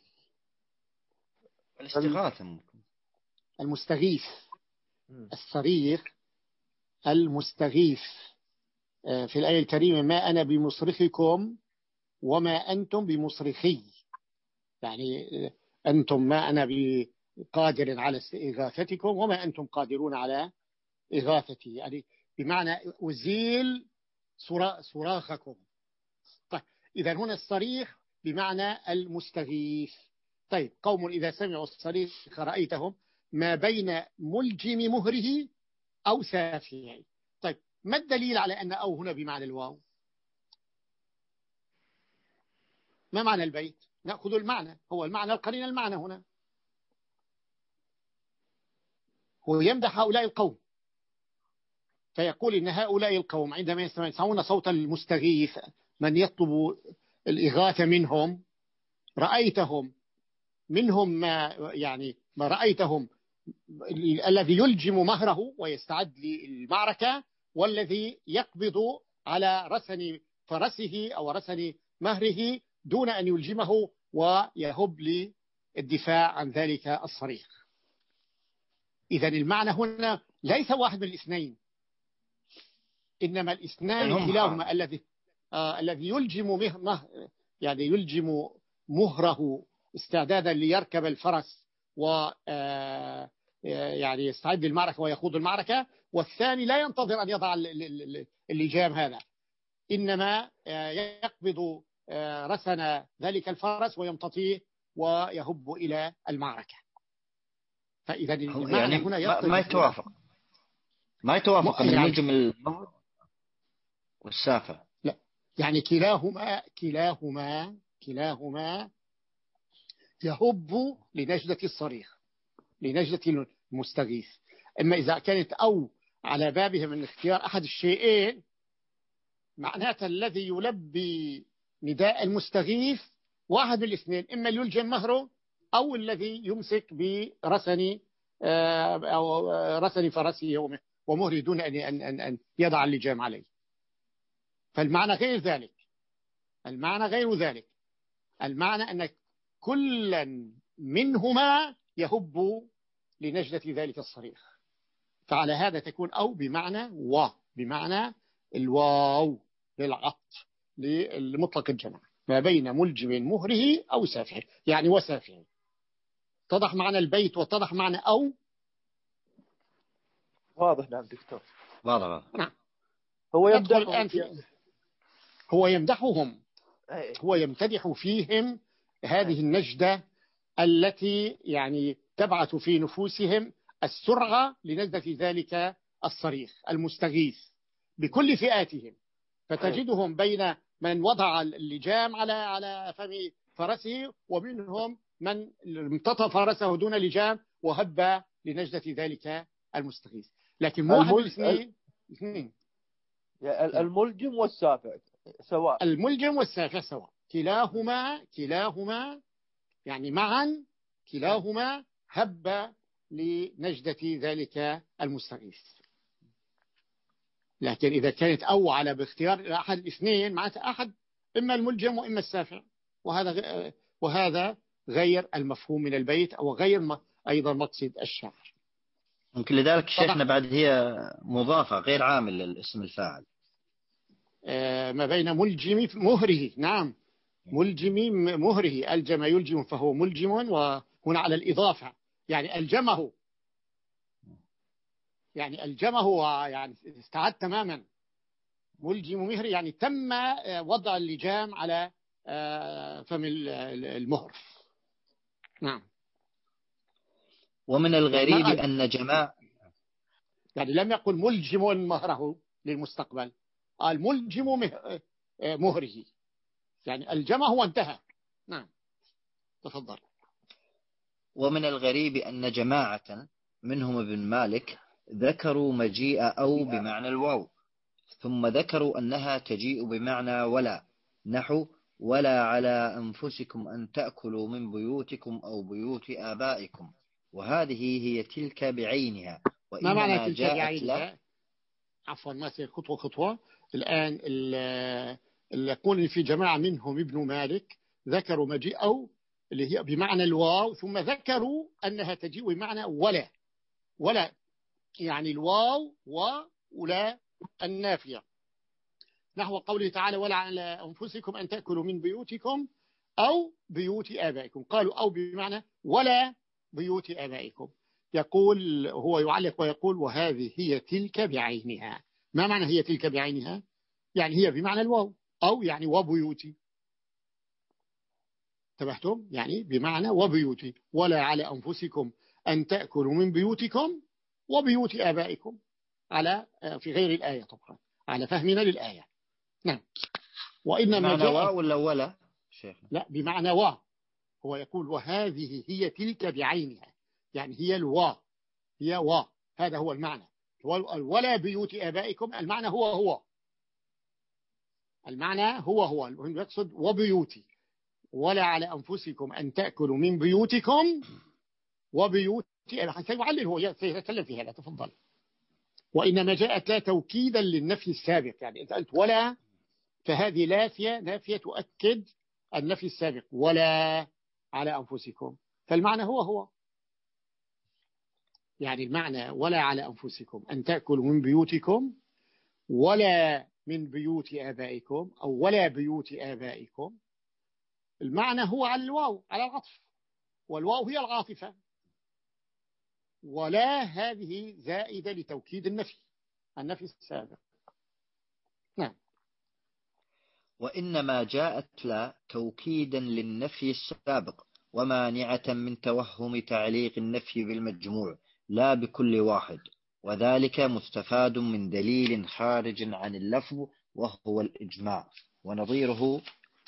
الاستغاثة، المستغيث، الصريخ المستغيث. في الآية الكريمة ما أنا بمصرخكم وما أنتم بمصرخي، يعني أنتم ما أنا بقادر على إغاثتكم وما أنتم قادرون على إغاثتي، يعني بمعنى أزيل صراخكم. طيب إذا هنا الصريخ بمعنى المستغيث. طيب قوم إذا سمعوا الصريخ رأيتهم ما بين ملجم مهره أو سافعي. طيب ما الدليل على أن أو هنا بمعنى الواو؟ ما معنى البيت؟ نأخذ المعنى، هو المعنى القرين المعنى هنا، هو يمدح هؤلاء القوم فيقول إن هؤلاء القوم عندما يسمعون صوت المستغيث من يطلب الإغاثة منهم رأيتهم منهم ما يعني ما رأيتهم الذي يلجم مهره ويستعد للمعركة، والذي يقبض على رسن فرسه أو رسن مهره دون أن يلجمه ويهب للدفاع عن ذلك الصريخ. إذن المعنى هنا ليس واحد من الاثنين، إنما الإثنان كلاهما الذي آه الذي يلجم مه مه يعني يلجم مهره استعدادا ليركب الفرس و آه يعني يستعد للمعركة ويخوض المعركة، والثاني لا ينتظر أن يضع اللجام هذا، إنما يقبض رسن ذلك الفرس ويمتطيه ويهب إلى المعركة. فإذا يعني هنا ما يتوافق ما يتوافق أن يلجم المهر والسافة. لا، يعني كلاهما كلاهما كلاهما يهب لنجدة الصريخ، لنجدة المستغيث. أما إذا كانت أو على بابها من اختيار أحد الشيئين، معناته الذي يلبي نداء المستغيث واحد من الاثنين، إما يلجم مهره أو الذي يمسك برسن أو رسن فرسه ومهره دون أن أن أن يضع اللجام عليه. فالمعنى غير ذلك، المعنى غير ذلك، المعنى أن كلا منهما يهب لنجدة ذلك الصريخ. فعلى هذا تكون أو بمعنى و، بمعنى الواو للعطف للمطلق الجمع ما بين ملجم مهره أو سافه، يعني وسافه. اتضح معنى البيت واتضح معنى أو. واضح. نعم دكتور، واضح. نعم. هو يمدحهم في... هو يمدحهم هو يمتدح فيهم هذه النجدة التي يعني تبعث في نفوسهم السرعة لنجدة ذلك الصريخ المستغيث بكل فئاتهم. فتجدهم بين من وضع اللجام على على فم فرسه، ومنهم من امتطى فرسه دون لجام وهب لنجدة ذلك المستغيث. لكن مو أحد الاثنين. الملجم والسافع سواء. الملجم والسافع سواء، كلاهما كلاهما يعني معا كلاهما هب لنجدة ذلك المستغيث. لكن إذا كانت أو على باختيار أحد الاثنين، معناتها أحد إما الملجم وإما السافع، وهذا وهذا غير المفهوم من البيت أو غير أيضا مقصد الشاعر. ممكن لذلك شيخنا بعد هي مضافة غير عامل للاسم الفاعل. آه ما بين ملجم مهره. نعم، ملجم مهره، ألجم يلجم فهو ملجم، وهنا على الإضافة يعني ألجمه، يعني ألجمه يعني استعد تماما. ملجم مهر يعني تم وضع اللجام على فم المهر. نعم. ومن الغريب أن جماعة يعني لم يقل ملجم مهره للمستقبل، قال ملجم مهره، يعني ألجمه وانتهى. نعم تفضل. ومن الغريب أن جماعة منهم ابن مالك ذكروا مجيء أو بمعنى الواو، ثم ذكروا أنها تجيء بمعنى ولا، نحو ولا على أنفسكم أن تأكلوا من بيوتكم أو بيوت آبائكم، وهذه هي تلك بعينها. ما معنى تلك بعينها؟ عفوا ما سير خطوة خطوة. الآن اللي يقول في جماعة منهم ابن مالك ذكروا مجيء أو اللي هي بمعنى الواو، ثم ذكروا أنها تجيء بمعنى ولا، ولا يعني الواو ولا النافية، نحو قوله تعالى ولا على أنفسكم أن تأكلوا من بيوتكم أو بيوت آبائكم. قالوا أو بمعنى ولا بيوت آبائكم. يقول هو يعلق ويقول وهذه هي تلك بعينها. ما معنى هي تلك بعينها؟ يعني هي بمعنى الواو، أو يعني وبيوتي. انتبهتم؟ يعني بمعنى وبيوتي. ولا على أنفسكم أن تأكلوا من بيوتكم وبيوت آبائكم، على في غير الآية طبعا، على فهمنا للآية. نعم. وإنما بمعنى وا ولا ولا شيخ؟ لا بمعنى وا. هو يقول وهذه هي تلك بعينها، يعني هي الوا، هي وا، هذا هو المعنى. ولا بيوت آبائكم، المعنى هو هو، المعنى هو هو يقصد وبيوتي. ولا على أنفسكم أن تأكلوا من بيوتكم وبيوت سيعلل هو سيتكلم في هذا. تفضل. وإنما جاءت لا توكيدا للنفي السابق، يعني أنت قلت ولا، فهذه لافية نافية تؤكد النفي السابق، ولا على أنفسكم، فالمعنى هو هو، يعني المعنى ولا على أنفسكم أن تأكلوا من بيوتكم ولا من بيوت آبائكم أو ولا بيوت آبائكم، المعنى هو على الواو، على العطف، والواو هي العاطفة، ولا هذه زائدة لتوكيد النفي، النفي السابق. نعم. وإنما جاءت لا توكيدا للنفي السابق ومانعة من توهم تعليق النفي بالمجموع لا بكل واحد، وذلك مستفاد من دليل خارج عن اللفظ وهو الإجماع. ونظيره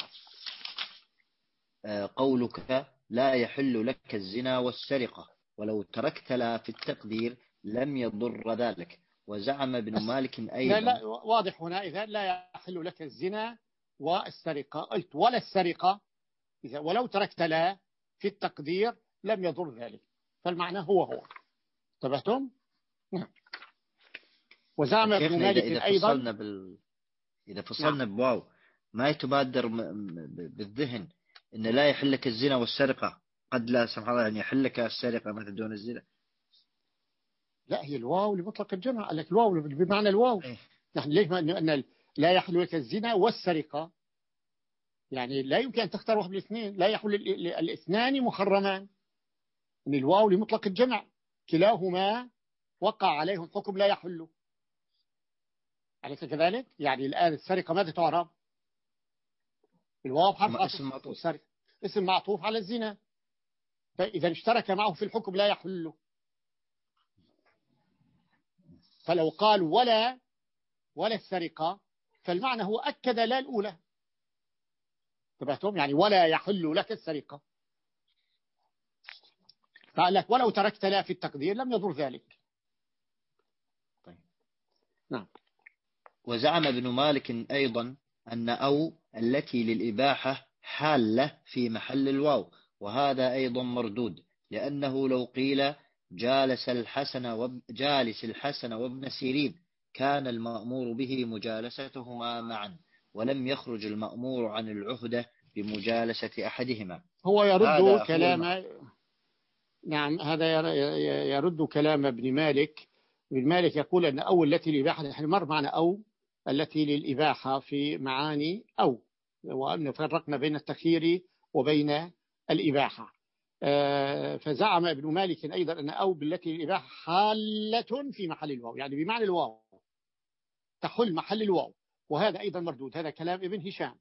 قولك لا يحل لك الزنا والسرقة ولو تركت لا في التقدير لم يضر ذلك. وزعم ابن مالك أيضا. لا لا واضح هنا، إذا لا يحل لك الزنا والسرقة، قلت ولا السرقة، إذا ولو تركت لا في التقدير لم يضر ذلك، فالمعنى هو هو. انتبهتم؟ نعم. وزعم ابن مالك إذا أيضا فصلنا بال... إذا فصلنا نعم. بواو ما يتبادر بالذهن إن لا يحل لك الزنا والسرقة، قد لا سمح الله يعني يحل لك السرقة مثل دون الزنا. لا، هي الواو لمطلق الجمع، قال لك الواو بمعنى الواو. إيه؟ نحن ليش ما أن لا يحل لك الزنا والسرقة، يعني لا يمكن أن تختار واحد من الاثنين، لا يحل الاثنان محرمان، ان الواو لمطلق الجمع كلاهما وقع عليهم حكم لا يحل. أليس كذلك؟ يعني الآن السرقة ماذا تعرف؟ الواو حرف اسم معطوف. السرقة اسم معطوف على الزنا، فإذا اشترك معه في الحكم لا يحل. فلو قال ولا ولا السرقة فالمعنى هو أكد لا الأولى. انتبهتم؟ يعني ولا يحل لك السرقة، قال لك ولو تركت لا في التقدير لم يضر ذلك. طيب. نعم. وزعم ابن مالك أيضا أن أو التي للإباحة حالة في محل الواو، وهذا أيضا مردود، لأنه لو قيل جالس الحسن وب... جالس الحسن وابن سيرين كان المأمور به مجالستهما معا، ولم يخرج المأمور عن العهدة بمجالسة أحدهما. هو يرد كلام نعم هذا يرد كلام ابن مالك. ابن مالك يقول أن أو التي للإباحة، نحن مر معنا أو التي للإباحة في معاني أو، وأن فرقنا بين التخيير وبين الإباحة. فزعم ابن مالك أيضا أن أو بالتي للإباحة حالة في محل الواو، يعني بمعنى الواو تحل محل الواو، وهذا أيضا مردود. هذا كلام ابن هشام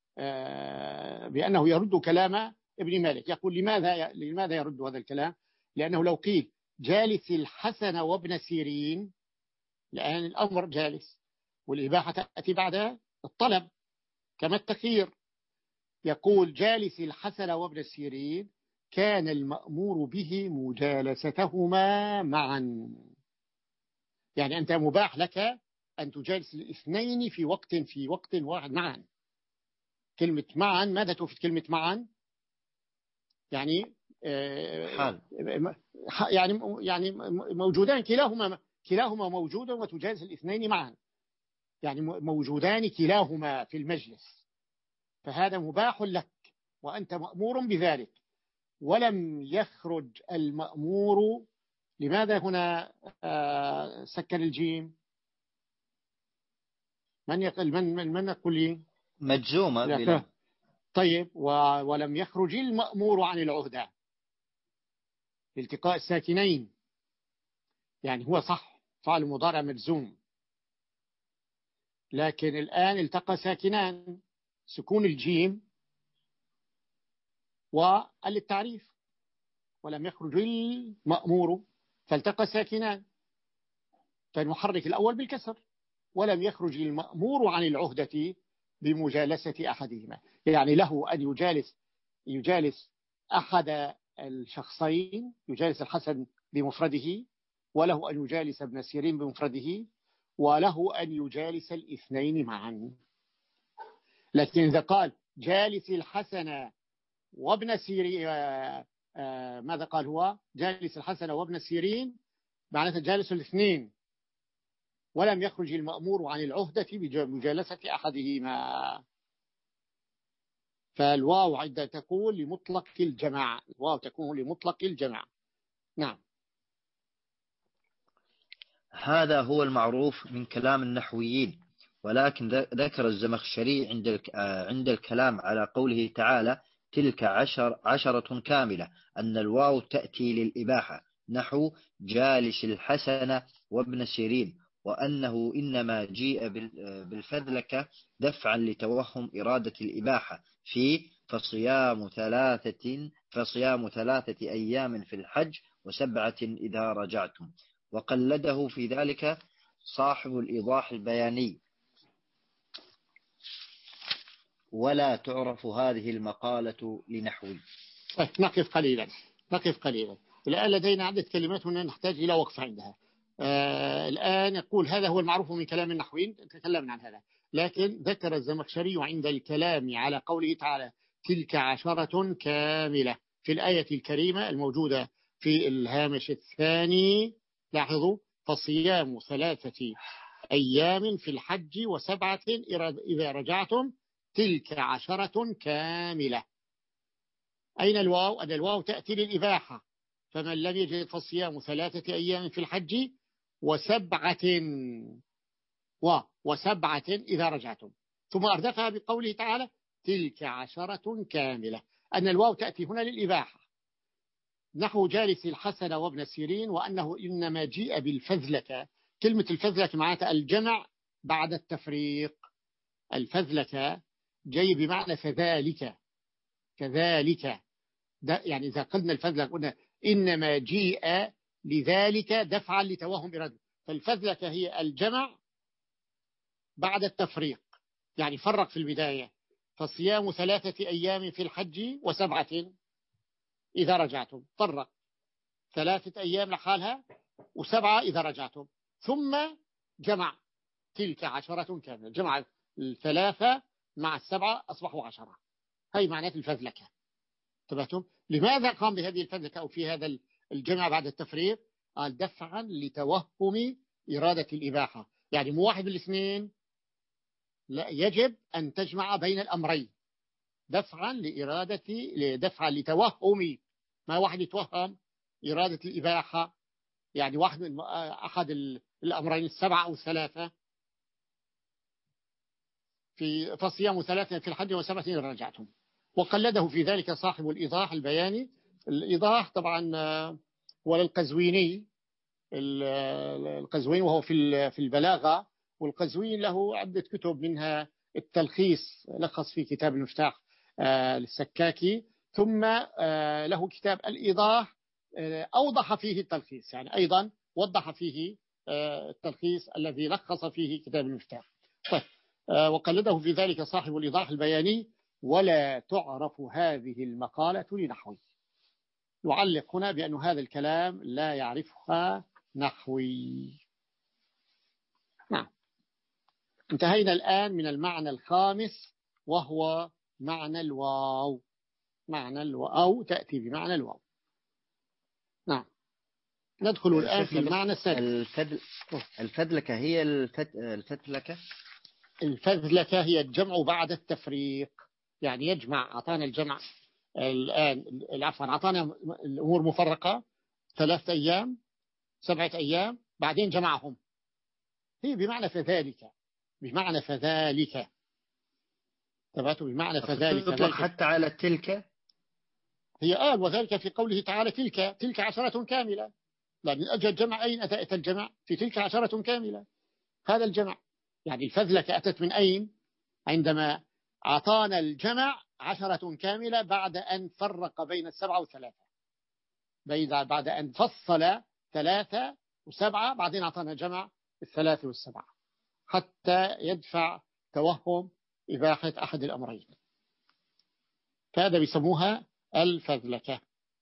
بأنه يرد كلام ابن مالك. يقول لماذا لماذا يرد هذا الكلام؟ لأنه لو قيل جالس الحسن وابن سيرين، الآن الأمر جالس والإباحة تأتي بعد الطلب كما التخيير. يقول جالس الحسن وابن سيرين كان المأمور به مجالستهما معا، يعني أنت مباح لك أن تجالس الاثنين في وقت في وقت واحد معا. كلمة معا ماذا تفيد كلمة معا؟ يعني حال، يعني يعني موجودان كلاهما كلاهما موجود وتجالس الاثنين معا، يعني موجودان كلاهما في المجلس، فهذا مباح لك وأنت مأمور بذلك. ولم يخرج المأمور. لماذا هنا سكن الجيم؟ من يقل من من من يقول لي؟ مجزومة بلا. طيب، ولم يخرج المأمور عن العهدة التقاء الساكنين، يعني هو صح فعل مضارع مجزوم، لكن الآن التقى ساكنان، سكون الجيم والتعريف. ولم يخرج المأمور فالتقى ساكنان، فالمحرك الأول بالكسر. ولم يخرج المأمور عن العهدة بمجالسة أحدهما، يعني له أن يجالس يجالس أحد الشخصين، يجالس الحسن بمفرده، وله أن يجالس ابن سيرين بمفرده، وله أن يجالس الاثنين معا. لكن إذا قال جالس الحسن وابن سيرين، ماذا قال هو؟ جالس الحسن وابن سيرين معناته جالس الاثنين، ولم يخرج المأمور عن العهدة بمجالسة أحدهما. فالواو عندما تكون لمطلق الجماعة، الواو تكون لمطلق الجماعة. نعم. هذا هو المعروف من كلام النحويين، ولكن ذكر الزمخشري عند عند الكلام على قوله تعالى تلك عشر عشرة كاملة أن الواو تأتي للإباحة، نحو جالس الحسن وابن سيرين، وأنه إنما جيء بالفذلكة دفعا لتوهم إرادة الإباحة في فصيام ثلاثة فصيام ثلاثة أيام في الحج وسبعة إذا رجعتم. وقلده في ذلك صاحب الإيضاح البياني. ولا تعرف هذه المقالة لنحوي. طيب نقف قليلا نقف قليلا الآن لدينا عدة كلمات هنا نحتاج إلى وقف عندها. آه الآن يقول هذا هو المعروف من كلام النحويين، تكلمنا عن هذا، لكن ذكر الزمخشري عند الكلام على قوله تعالى تلك عشرة كاملة في الآية الكريمة الموجودة في الهامش الثاني، لاحظوا فصيام ثلاثة أيام في الحج وسبعة إذا رجعتم تلك عشرة كاملة. أين الواو؟ أن الواو تأتي للإباحة، فمن لم يجد فصيام ثلاثة أيام في الحج وسبعة و وسبعة إذا رجعتم، ثم أردفها بقوله تعالى تلك عشرة كاملة، أن الواو تأتي هنا للإباحة، نحو جالس الحسن وابن سيرين، وأنه إنما جيء بالفذلكة. كلمة الفذلكة معناتها الجمع بعد التفريق. الفذلكة جاي بمعنى فذلك كذلك، يعني إذا قلنا الفذلكة قلنا إنما جيء لذلك دفعا لتوهم إرادة، فالفذلكة هي الجمع بعد التفريق، يعني فرق في البداية فصيام ثلاثة أيام في الحج وسبعة إذا رجعتم، فرق ثلاثة أيام لحالها وسبعة إذا رجعتم، ثم جمع تلك عشرة كاملة، جمع الثلاثة مع السبعة أصبحوا عشرة. هي معنات الفذلكة. انتبهتم؟ لماذا قام بهذه الفذلكة أو في هذا الجمع بعد التفريق؟ قال دفعا لتوهم إرادة الإباحة، يعني مو واحد من الاثنين، لا يجب أن تجمع بين الأمرين، دفعا لإرادة دفعا لتوهم، ما واحد يتوهم إرادة الإباحة، يعني واحد من أحد الأمرين السبعة أو الثلاثة في فصيام ثلاثة في الحج وسبعة إذا رجعتم. وقلده في ذلك صاحب الإيضاح البياني. الإيضاح طبعا وللقزويني، القزويني وهو في في البلاغة، والقزويني له عدة كتب منها التلخيص، لخص في كتاب المفتاح للسكاكي، ثم له كتاب الإيضاح أوضح فيه التلخيص، يعني أيضا وضح فيه التلخيص الذي لخص فيه كتاب المفتاح. طيب وقلده في ذلك صاحب الإيضاح البياني. ولا تعرف هذه المقالة لنحوي، يعلق هنا بأن هذا الكلام لا يعرفها نحوي. نعم، انتهينا الآن من المعنى الخامس وهو معنى الواو. معنى الواو تأتي بمعنى الواو. نعم، ندخل الآن في المعنى السادس. الفذل... الفذلكة هي الفت... الفتلكة الفذلكة هي الجمع بعد التفريق، يعني يجمع، أعطانا الجمع الآن، عفوا أعطانا الأمور مفرقة ثلاثة أيام سبعة أيام بعدين جمعهم، هي بمعنى فذلك، بمعنى فذلك تبعته بمعنى فذلك، تطلق حتى على تلك. هي آل وذلك في قوله تعالى تلك تلك عشرة كاملة، لأن أجل الجمع أين أتى الجمع؟ في تلك عشرة كاملة، هذا الجمع. يعني الفذلكة أتت من أين؟ عندما أعطانا الجمع عشرة كاملة بعد أن فرق بين السبعة والثلاثة، بعد أن فصل ثلاثة وسبعة، بعدين أعطانا جمع الثلاثة والسبعة حتى يدفع توهم إباحة أحد الأمرين، فهذا بيسموها الفذلكة.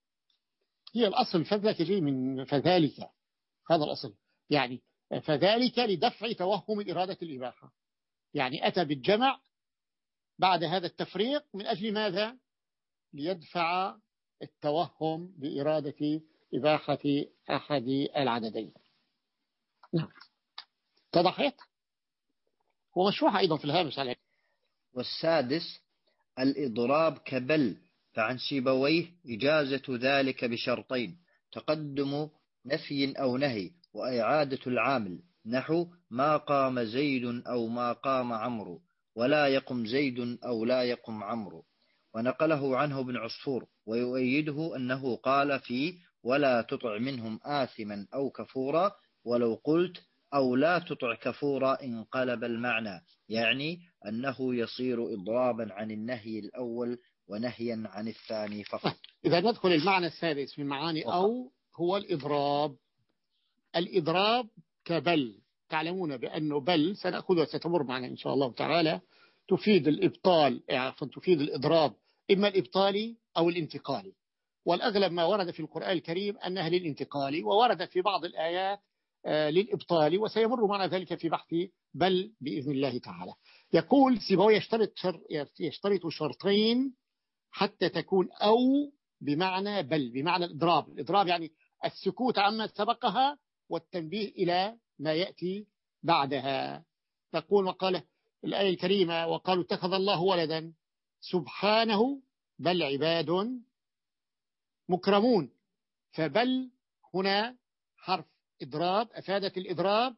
هي الأصل الفذلكة جاي من فذلك، هذا الأصل، يعني فذلك لدفع توهم إرادة الإباحة، يعني أتى بالجمع بعد هذا التفريق من أجل ماذا؟ ليدفع التوهم بإرادة إباحة أحد العددين. نعم، اتضحت؟ ومشروحة أيضا في الهامش عليك. والسادس الإضراب كبل، فعن سيبويه إجازة ذلك بشرطين: تقدم نفي أو نهي، وإعادة العامل نحو ما قام زيد أو ما قام عمرو، ولا يقم زيد أو لا يقم عمرو. ونقله عنه ابن عصفور، ويؤيده أنه قال في ولا تطع منهم آثما أو كفورا، ولو قلت أو لا تطع كفورا انقلب المعنى، يعني أنه يصير إضرابا عن النهي الأول ونهيا عن الثاني فقط. إذا ندخل المعنى السادس من معاني أو هو الإضراب. الإضراب كبل، تعلمون بأنه بل سنأخذها ستمر معنا إن شاء الله تعالى، تفيد الإبطال، عفوا تفيد الإضراب، إما الإبطالي أو الانتقالي، والأغلب ما ورد في القرآن الكريم أنها للانتقالي، وورد في بعض الآيات للإبطالي، وسيمر معنا ذلك في بحث بل بإذن الله تعالى. يقول سيبويه يشترط, شر يشترط شرطين حتى تكون أو بمعنى بل، بمعنى الإضراب. الإضراب يعني السكوت عما سبقها والتنبيه إلى ما يأتي بعدها. تقول وقال الآية الكريمة وقالوا اتخذ الله ولدا سبحانه بل عباد مكرمون. فبل هنا حرف إضراب، أفادت الإضراب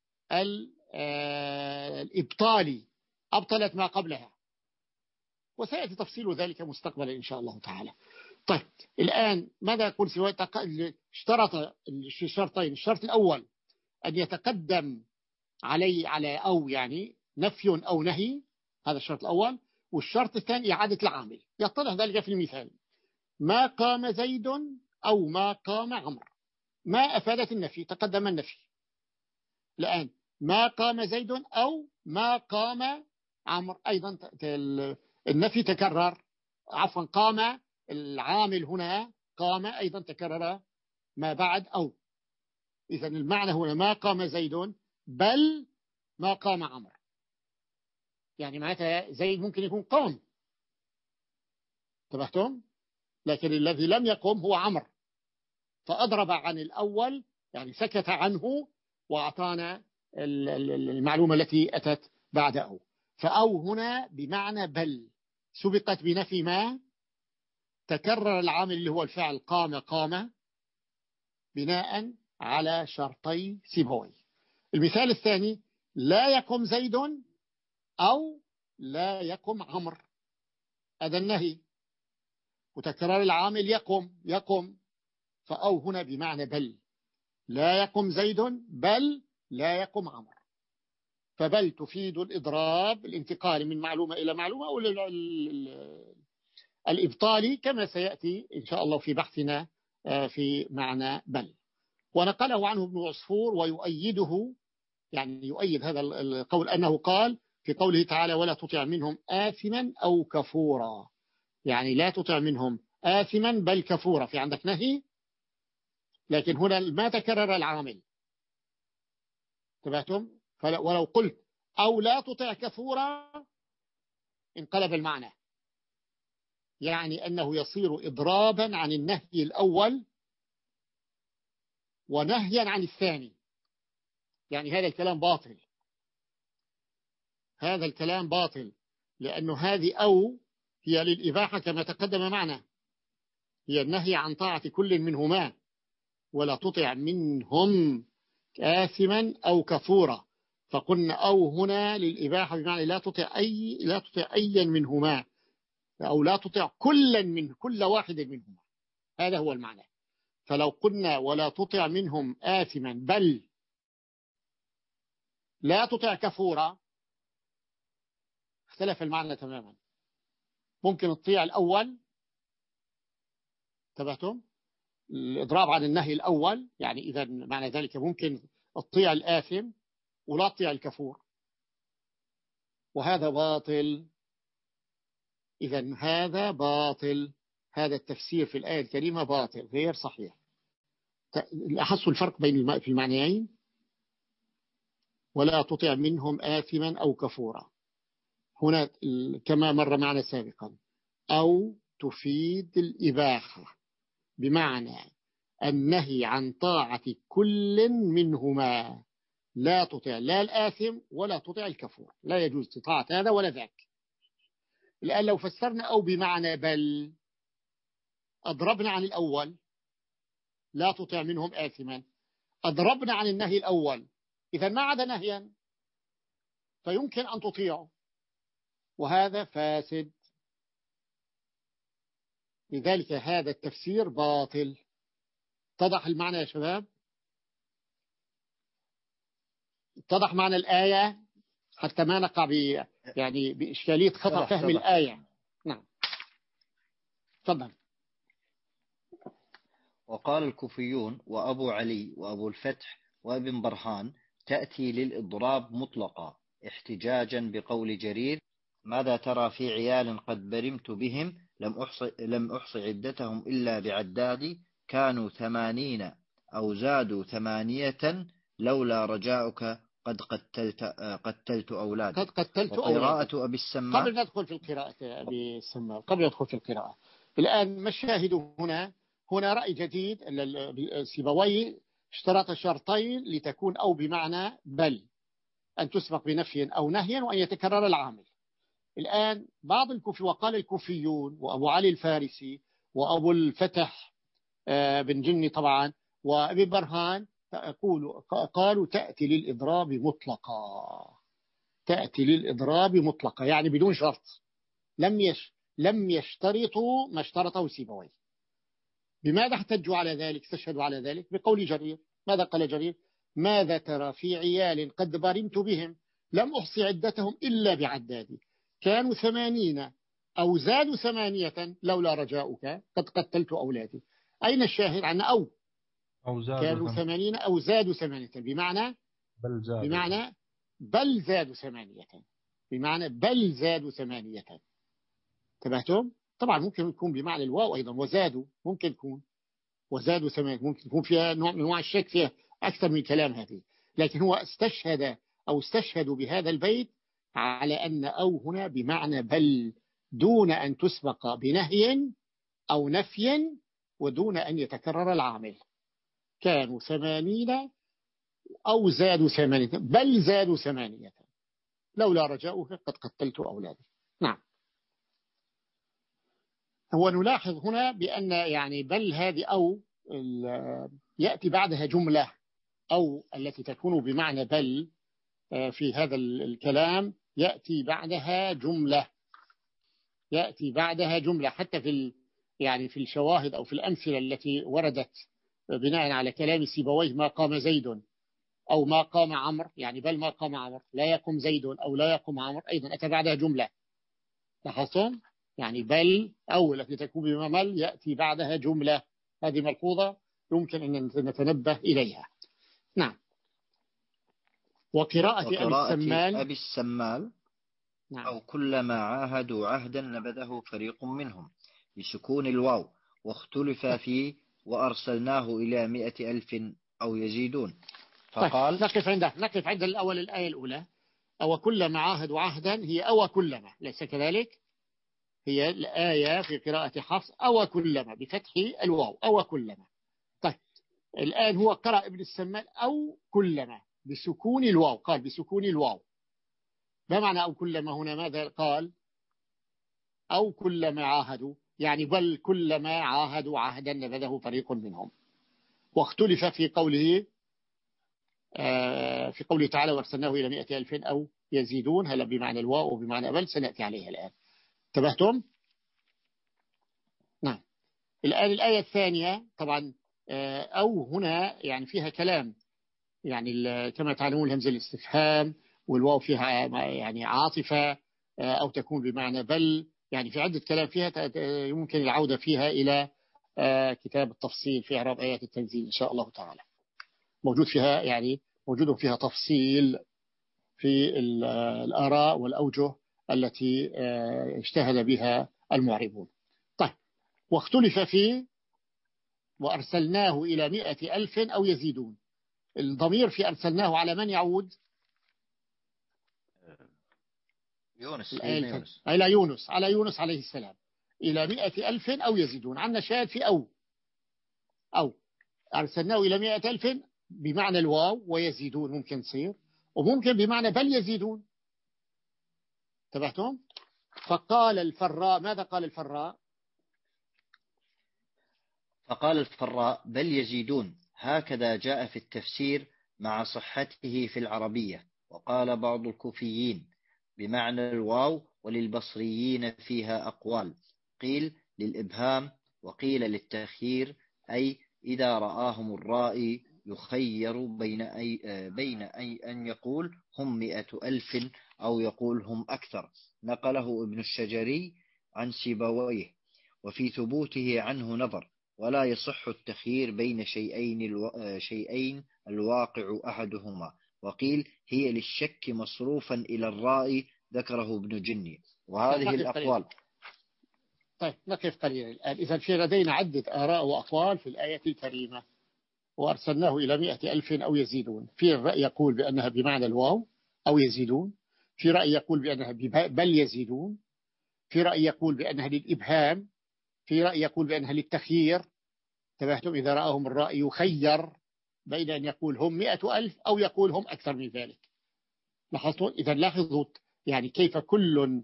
الإبطالي، أبطلت ما قبلها، وسيأتي تفصيل ذلك مستقبلا إن شاء الله تعالى. طيب الآن ماذا يقول سواء اشترط الشرطين؟ الشرط الأول أن يتقدم علي على أو يعني نفي أو نهي، هذا الشرط الأول. والشرط الثاني إعادة العامل، يتضح ذلك في المثال: ما قام زيد أو ما قام عمرو. ما أفادت النفي، تقدم النفي. الآن ما قام زيد أو ما قام عمرو، أيضا النفي تكرر، عفوا قام العامل هنا، قام أيضا تكرر ما بعد أو. إذا المعنى هنا ما قام زيد بل ما قام عمرو، يعني معناتها زيد ممكن يكون قام، انتبهتم؟ لكن الذي لم يقم هو عمرو، فأضرب عن الأول، يعني سكت عنه وأعطانا المعلومة التي أتت بعد أو. فأو هنا بمعنى بل، سبقت بنفي ما، تكرر العامل اللي هو الفعل قام قام بناء على شرطي سيبوي. المثال الثاني: لا يقم زيد أو لا يقم عمرو، هذا النهي، وتكرار العامل يقم يقم، فأو هنا بمعنى بل، لا يقم زيد بل لا يقم عمرو. فبل تفيد الإضراب، الانتقال من معلومة إلى معلومة، أو الإبطالي كما سيأتي إن شاء الله في بحثنا في معنى بل. ونقله عنه ابن عصفور ويؤيده، يعني يؤيد هذا القول أنه قال في قوله تعالى ولا تطع منهم آثما أو كفورا، يعني لا تطع منهم آثما بل كفورا، في عندك نهي لكن هنا ما تكرر العامل، انتبهتم؟ ولو قلت أو لا تطع كفورا انقلب المعنى، يعني أنه يصير إضرابا عن النهي الأول ونهيا عن الثاني. يعني هذا الكلام باطل، هذا الكلام باطل، لأنه هذه أو هي للإباحة كما تقدم معنا، هي النهي عن طاعة كل منهما، ولا تطع منهم آثما أو كفورا. فقلنا أو هنا للإباحة بمعنى لا تطع أي لا تطع أيا منهما، أو لا تطع كلا من كل واحد منهما، هذا هو المعنى. فلو قلنا ولا تطع منهم آثما بل لا تطع كفورا اختلف المعنى تماما. ممكن تطيع الأول، انتبهتم؟ الإضراب عن النهي الأول، يعني إذا معنى ذلك ممكن تطيع الآثم ولا تطيع الكفور، وهذا باطل. إذا هذا باطل، هذا التفسير في الآية الكريمة باطل غير صحيح. أحسوا الفرق بين في المعنيين؟ ولا تطع منهم آثما أو كفورا، هنا كما مر معنا سابقا أو تفيد الإباحة بمعنى النهي عن طاعة كل منهما، لا تطع لا الآثم ولا تطع الكفور، لا يجوز طاعة هذا ولا ذاك. الآن لو فسرنا أو بمعنى بل أضربنا عن الأول لا تطع منهم آثما، أضربنا عن النهي الأول، إذا ما عدا نهيا فيمكن أن تطيعه، وهذا فاسد. لذلك هذا التفسير باطل. اتضح المعنى يا شباب؟ اتضح معنى الآية حتى ما نقع ب يعني بإشكالية خطأ فهم الآية. نعم تفضل. وقال الكوفيون وأبو علي وأبو الفتح وابن برهان تأتي للإضراب مطلقا احتجاجا بقول جرير: ماذا ترى في عيال قد برمت بهم لم أحصي, لم أحصي عدتهم إلا بعدادي كانوا ثمانين أو زادوا ثمانية لولا رجاؤك قد قتلت, قتلت أولادي. قد قتلت وقراءة أبي السماء. قبل ندخل في القراءة أبي السماء قبل ندخل في القراءة الآن ما الشاهد هنا؟ هنا رأي جديد. سيبويه اشترط شرطين لتكون أو بمعنى بل، أن تسبق بنفي أو نهي وأن يتكرر العامل. الآن بعض الكوفي وقال الكوفيون وأبو علي الفارسي وأبو الفتح بن جني طبعا وابن برهان قالوا تأتي للإضراب مطلقا. تأتي للإضراب مطلقا يعني بدون شرط. لم يش لم يشترطوا ما اشترطه سيبويه. بماذا احتجوا على ذلك؟ استشهدوا على ذلك بقول جرير. ماذا قال جرير؟ ماذا ترى في عيال قد برمت بهم لم أحصي عدتهم إلا بعدادي كانوا ثمانين أو زادوا ثمانية لولا رجاؤك قد قتلت أولادي. أين الشاهد عن أو, أو زادوا كانوا ثمانين أو زادوا ثمانية بمعنى بل زادوا بمعنى بل زادوا ثمانية بمعنى بل زادوا ثمانية. تبهتم؟ طبعا ممكن يكون بمعنى الواو أيضا وزادوا، ممكن يكون وزادوا ثمانية، ممكن يكون فيها نوع من أنواع الشك، فيها أكثر من كلام هذه. لكن هو استشهد أو استشهدوا بهذا البيت على أن أو هنا بمعنى بل دون أن تسبق بنهي أو نفي ودون أن يتكرر العامل. كانوا ثمانين أو زادوا ثمانية بل زادوا ثمانية لولا رجاؤك قد قتلت أولادي. نعم. هو نلاحظ هنا بأن يعني بل هذه أو يأتي بعدها جملة أو التي تكون بمعنى بل في هذا الكلام يأتي بعدها جملة يأتي بعدها جملة حتى في يعني في الشواهد أو في الأمثلة التي وردت بناء على كلام سيبويه ما قام زيد أو ما قام عمرو، يعني بل ما قام عمرو لا يقوم زيد أو لا يقوم عمرو، أيضا أتى بعدها جملة. لاحظتم؟ يعني بل أو التي تكون بممل يأتي بعدها جملة. هذه ملحوظة يمكن أن نتنبه إليها. نعم. وقراءة, وقراءة أبي السمال, أبي السمال نعم. أو كلما عاهدوا عهدا نبذه فريق منهم بسكون الواو واختلف فيه وأرسلناه إلى مئة ألف أو يزيدون. فقال طيب نقف عند نقف عند الأول الآية الأولى. أو كلما عاهدوا عهدا هي أو كلما، ليس كذلك؟ هي الآية في قراءة حفص أو كلما بفتح الواو أو كلما. طيب الآن هو قرأ ابن السمال أو كلما بسكون الواو، قال بسكون الواو. ما معنى أو كلما هنا؟ ماذا قال؟ أو كلما عاهدوا يعني بل كلما عاهدوا عهدا نبذه فريق منهم. واختلف في قوله في قوله تعالى وارسلناه إلى مئة ألف أو يزيدون، هل بمعنى الواو وبمعنى بل؟ سنأتي عليها الآن. انتبهتم؟ نعم. الآن الآية الثانية طبعا أو هنا يعني فيها كلام، يعني كما تعلمون الهمزة الاستفهام والواو فيها يعني عاطفة أو تكون بمعنى بل، يعني في عدة كلام فيها يمكن العودة فيها إلى كتاب التفصيل في إعراب آيات التنزيل إن شاء الله تعالى. موجود فيها يعني موجود فيها تفصيل في الآراء والأوجه التي اجتهد بها المعربون. طيب واختلف فيه وأرسلناه إلى مئة ألف أو يزيدون. الضمير في أرسلناه على من يعود؟ يونس يونس. على يونس على يونس عليه السلام. إلى مئة ألف أو يزيدون. عندنا شاهد في أو أو أرسلناه إلى مئة ألف بمعنى الواو ويزيدون ممكن تصير، وممكن بمعنى بل يزيدون. انتبهتم؟ فقال الفراء، ماذا قال الفراء؟ فقال الفراء بل يزيدون هكذا جاء في التفسير مع صحته في العربية. وقال بعض الكوفيين بمعنى الواو، وللبصريين فيها أقوال، قيل للإبهام وقيل للتأخير، أي إذا رآهم الرائي يخير بين أي بين أي أن يقول هم مئة ألف أو يقول هم أكثر. نقله ابن الشجري عن سيبويه، وفي ثبوته عنه نظر، ولا يصح التخيير بين شيئين الو... شيئين الواقع أحدهما. وقيل هي للشك مصروفا إلى الرائي، ذكره ابن جني. وهذه الأقوال. طيب نقف قليلا الآن. إذا في لدينا عدة آراء وأقوال في الآية الكريمة، وأرسلناه إلى مئة ألف أو يزيدون. في رأي يقول بأنها بمعنى الواو أو يزيدون، في رأي يقول بأنها بل يزيدون، في رأي يقول بأنها للإبهام، في رأي يقول بأنها للتخيير. تبهتم إذا رأهم الرأي يخير بين أن يقول هم مئة ألف أو يقول هم أكثر من ذلك. لاحظتوا؟ إذا لاحظوا يعني كيف كل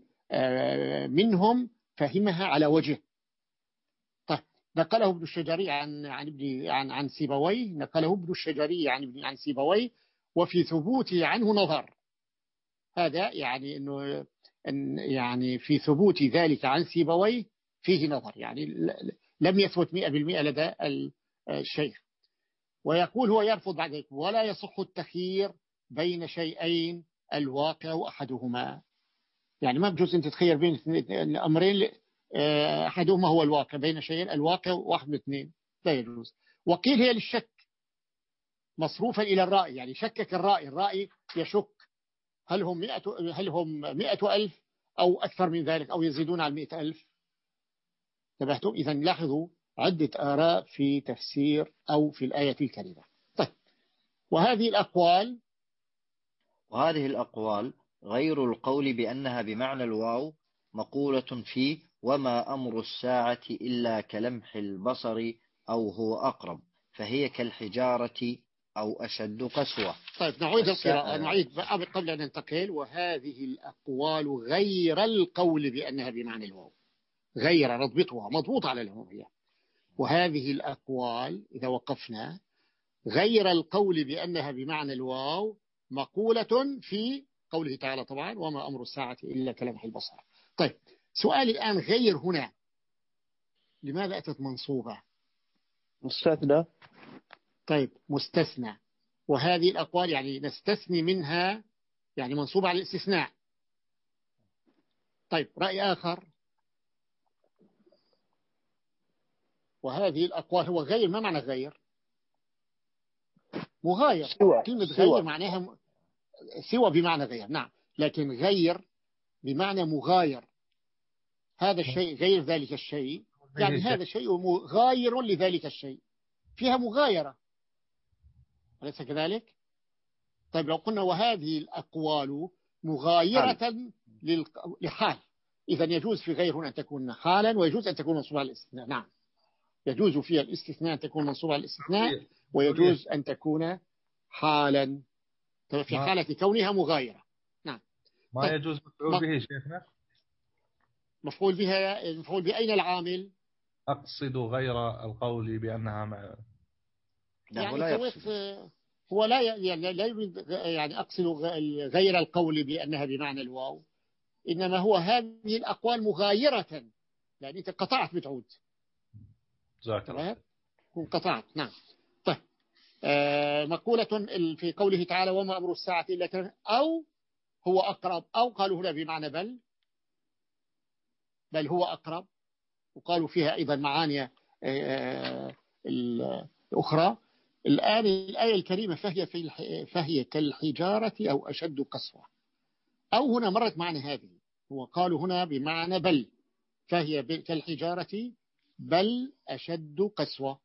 منهم فهمها على وجه. طيب نقله ابن الشجري عن عن ابن عن عن سيبويه، نقله ابن الشجري عن ابن عن سيبويه، وفي ثبوته عنه نظر. هذا يعني إنه إن يعني في ثبوت ذلك عن سيبويه فيه نظر، يعني لم يثبت مئة بالمئة لدى الشيخ. ويقول هو يرفض بعد ذلك ولا يصح التخيير بين شيئين الواقع أحدهما. يعني ما بجوز أن تتخير بين الأمرين أحدهما هو الواقع، بين شيئين الواقع واحد من اثنين لا يجوز. وقيل هي للشك مصروفا إلى الرأي، يعني شكك الرأي، الرأي يشك هل هم مئة هل هم مئة ألف أو أكثر من ذلك أو يزيدون على مئة ألف. تبهتم؟ إذا لاحظوا عدة آراء في تفسير أو في الآية الكريمة. طيب وهذه الأقوال وهذه الأقوال غير القول بأنها بمعنى الواو مقولة في وما أمر الساعة إلا كلمح البصر أو هو أقرب، فهي كالحجارة أو أشد قسوة. طيب نعيد القراءة، نعيد قبل أن ننتقل. وهذه الأقوال غير القول بأنها بمعنى الواو، غير نضبطها مضبوط على العمومية. وهذه الأقوال إذا وقفنا غير القول بأنها بمعنى الواو مقولة في قوله تعالى طبعا وما أمر الساعة إلا كلمح البصر. طيب سؤال الآن، غير هنا لماذا أتت منصوبة؟ مستثنى. طيب مستثنى. وهذه الأقوال يعني نستثني منها يعني منصوبة على الاستثناء. طيب رأي آخر. وهذه الأقوال هو غير، ما معنى غير؟ مغاير. سوى. كلمة سوى. غير معناها م... سوى بمعنى غير، نعم، لكن غير بمعنى مغاير. هذا الشيء غير ذلك الشيء، يعني هذا الشيء مغاير لذلك الشيء، فيها مغايرة، أليس كذلك؟ طيب لو قلنا وهذه الأقوال مغايرة لحال، إذا يجوز في غير هنا أن تكون حالا، ويجوز أن تكون منصوبة على الاستثناء. نعم، يجوز فيها الاستثناء أن تكون منصوبة على الاستثناء، ويجوز أن تكون حالا في حالة كونها مغايرة. نعم. ما طيب. يجوز مفعول به شيخنا؟ مفعول بها، مفعول بأين العامل؟ أقصد غير القول بأنها مع... يعني لا يقصد. هو لا يعني لا يريد يعني أقصد غير القول بأنها بمعنى الواو، إنما هو هذه الأقوال مغايرة، يعني أنت قطعت بتعود. ذاكرة. قطعت. نعم. طيب آه مقولة في قوله تعالى وما أمر الساعة إلا كلمح أو هو أقرب، أو قالوا هنا بمعنى بل بل هو أقرب، وقالوا فيها أيضا معاني الأخرى. الآن الآية الكريمة فهي, في فهي كالحجارة أو أشد قسوة، أو هنا مرت معنى هذه، وقالوا هنا بمعنى بل، فهي كالحجارة بل أشد قسوة.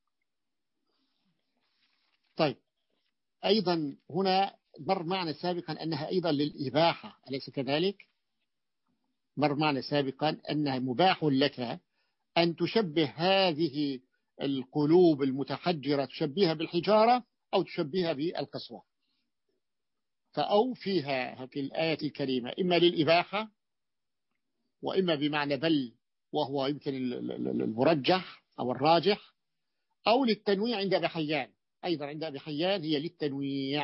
طيب أيضا هنا مر معنى سابقا أنها أيضا للإباحة، أليس كذلك؟ مر معنى سابقا أنها مباح لك أن تشبه هذه القلوب المتحجرة، تشبهها بالحجارة أو تشبهها بالقسوة. فأو فيها في الآية الكريمة إما للإباحة وإما بمعنى بل، وهو يمكن المرجح أو الراجح، أو للتنويع عند بحيان، أيضا عند أبي حيان هي للتنويع.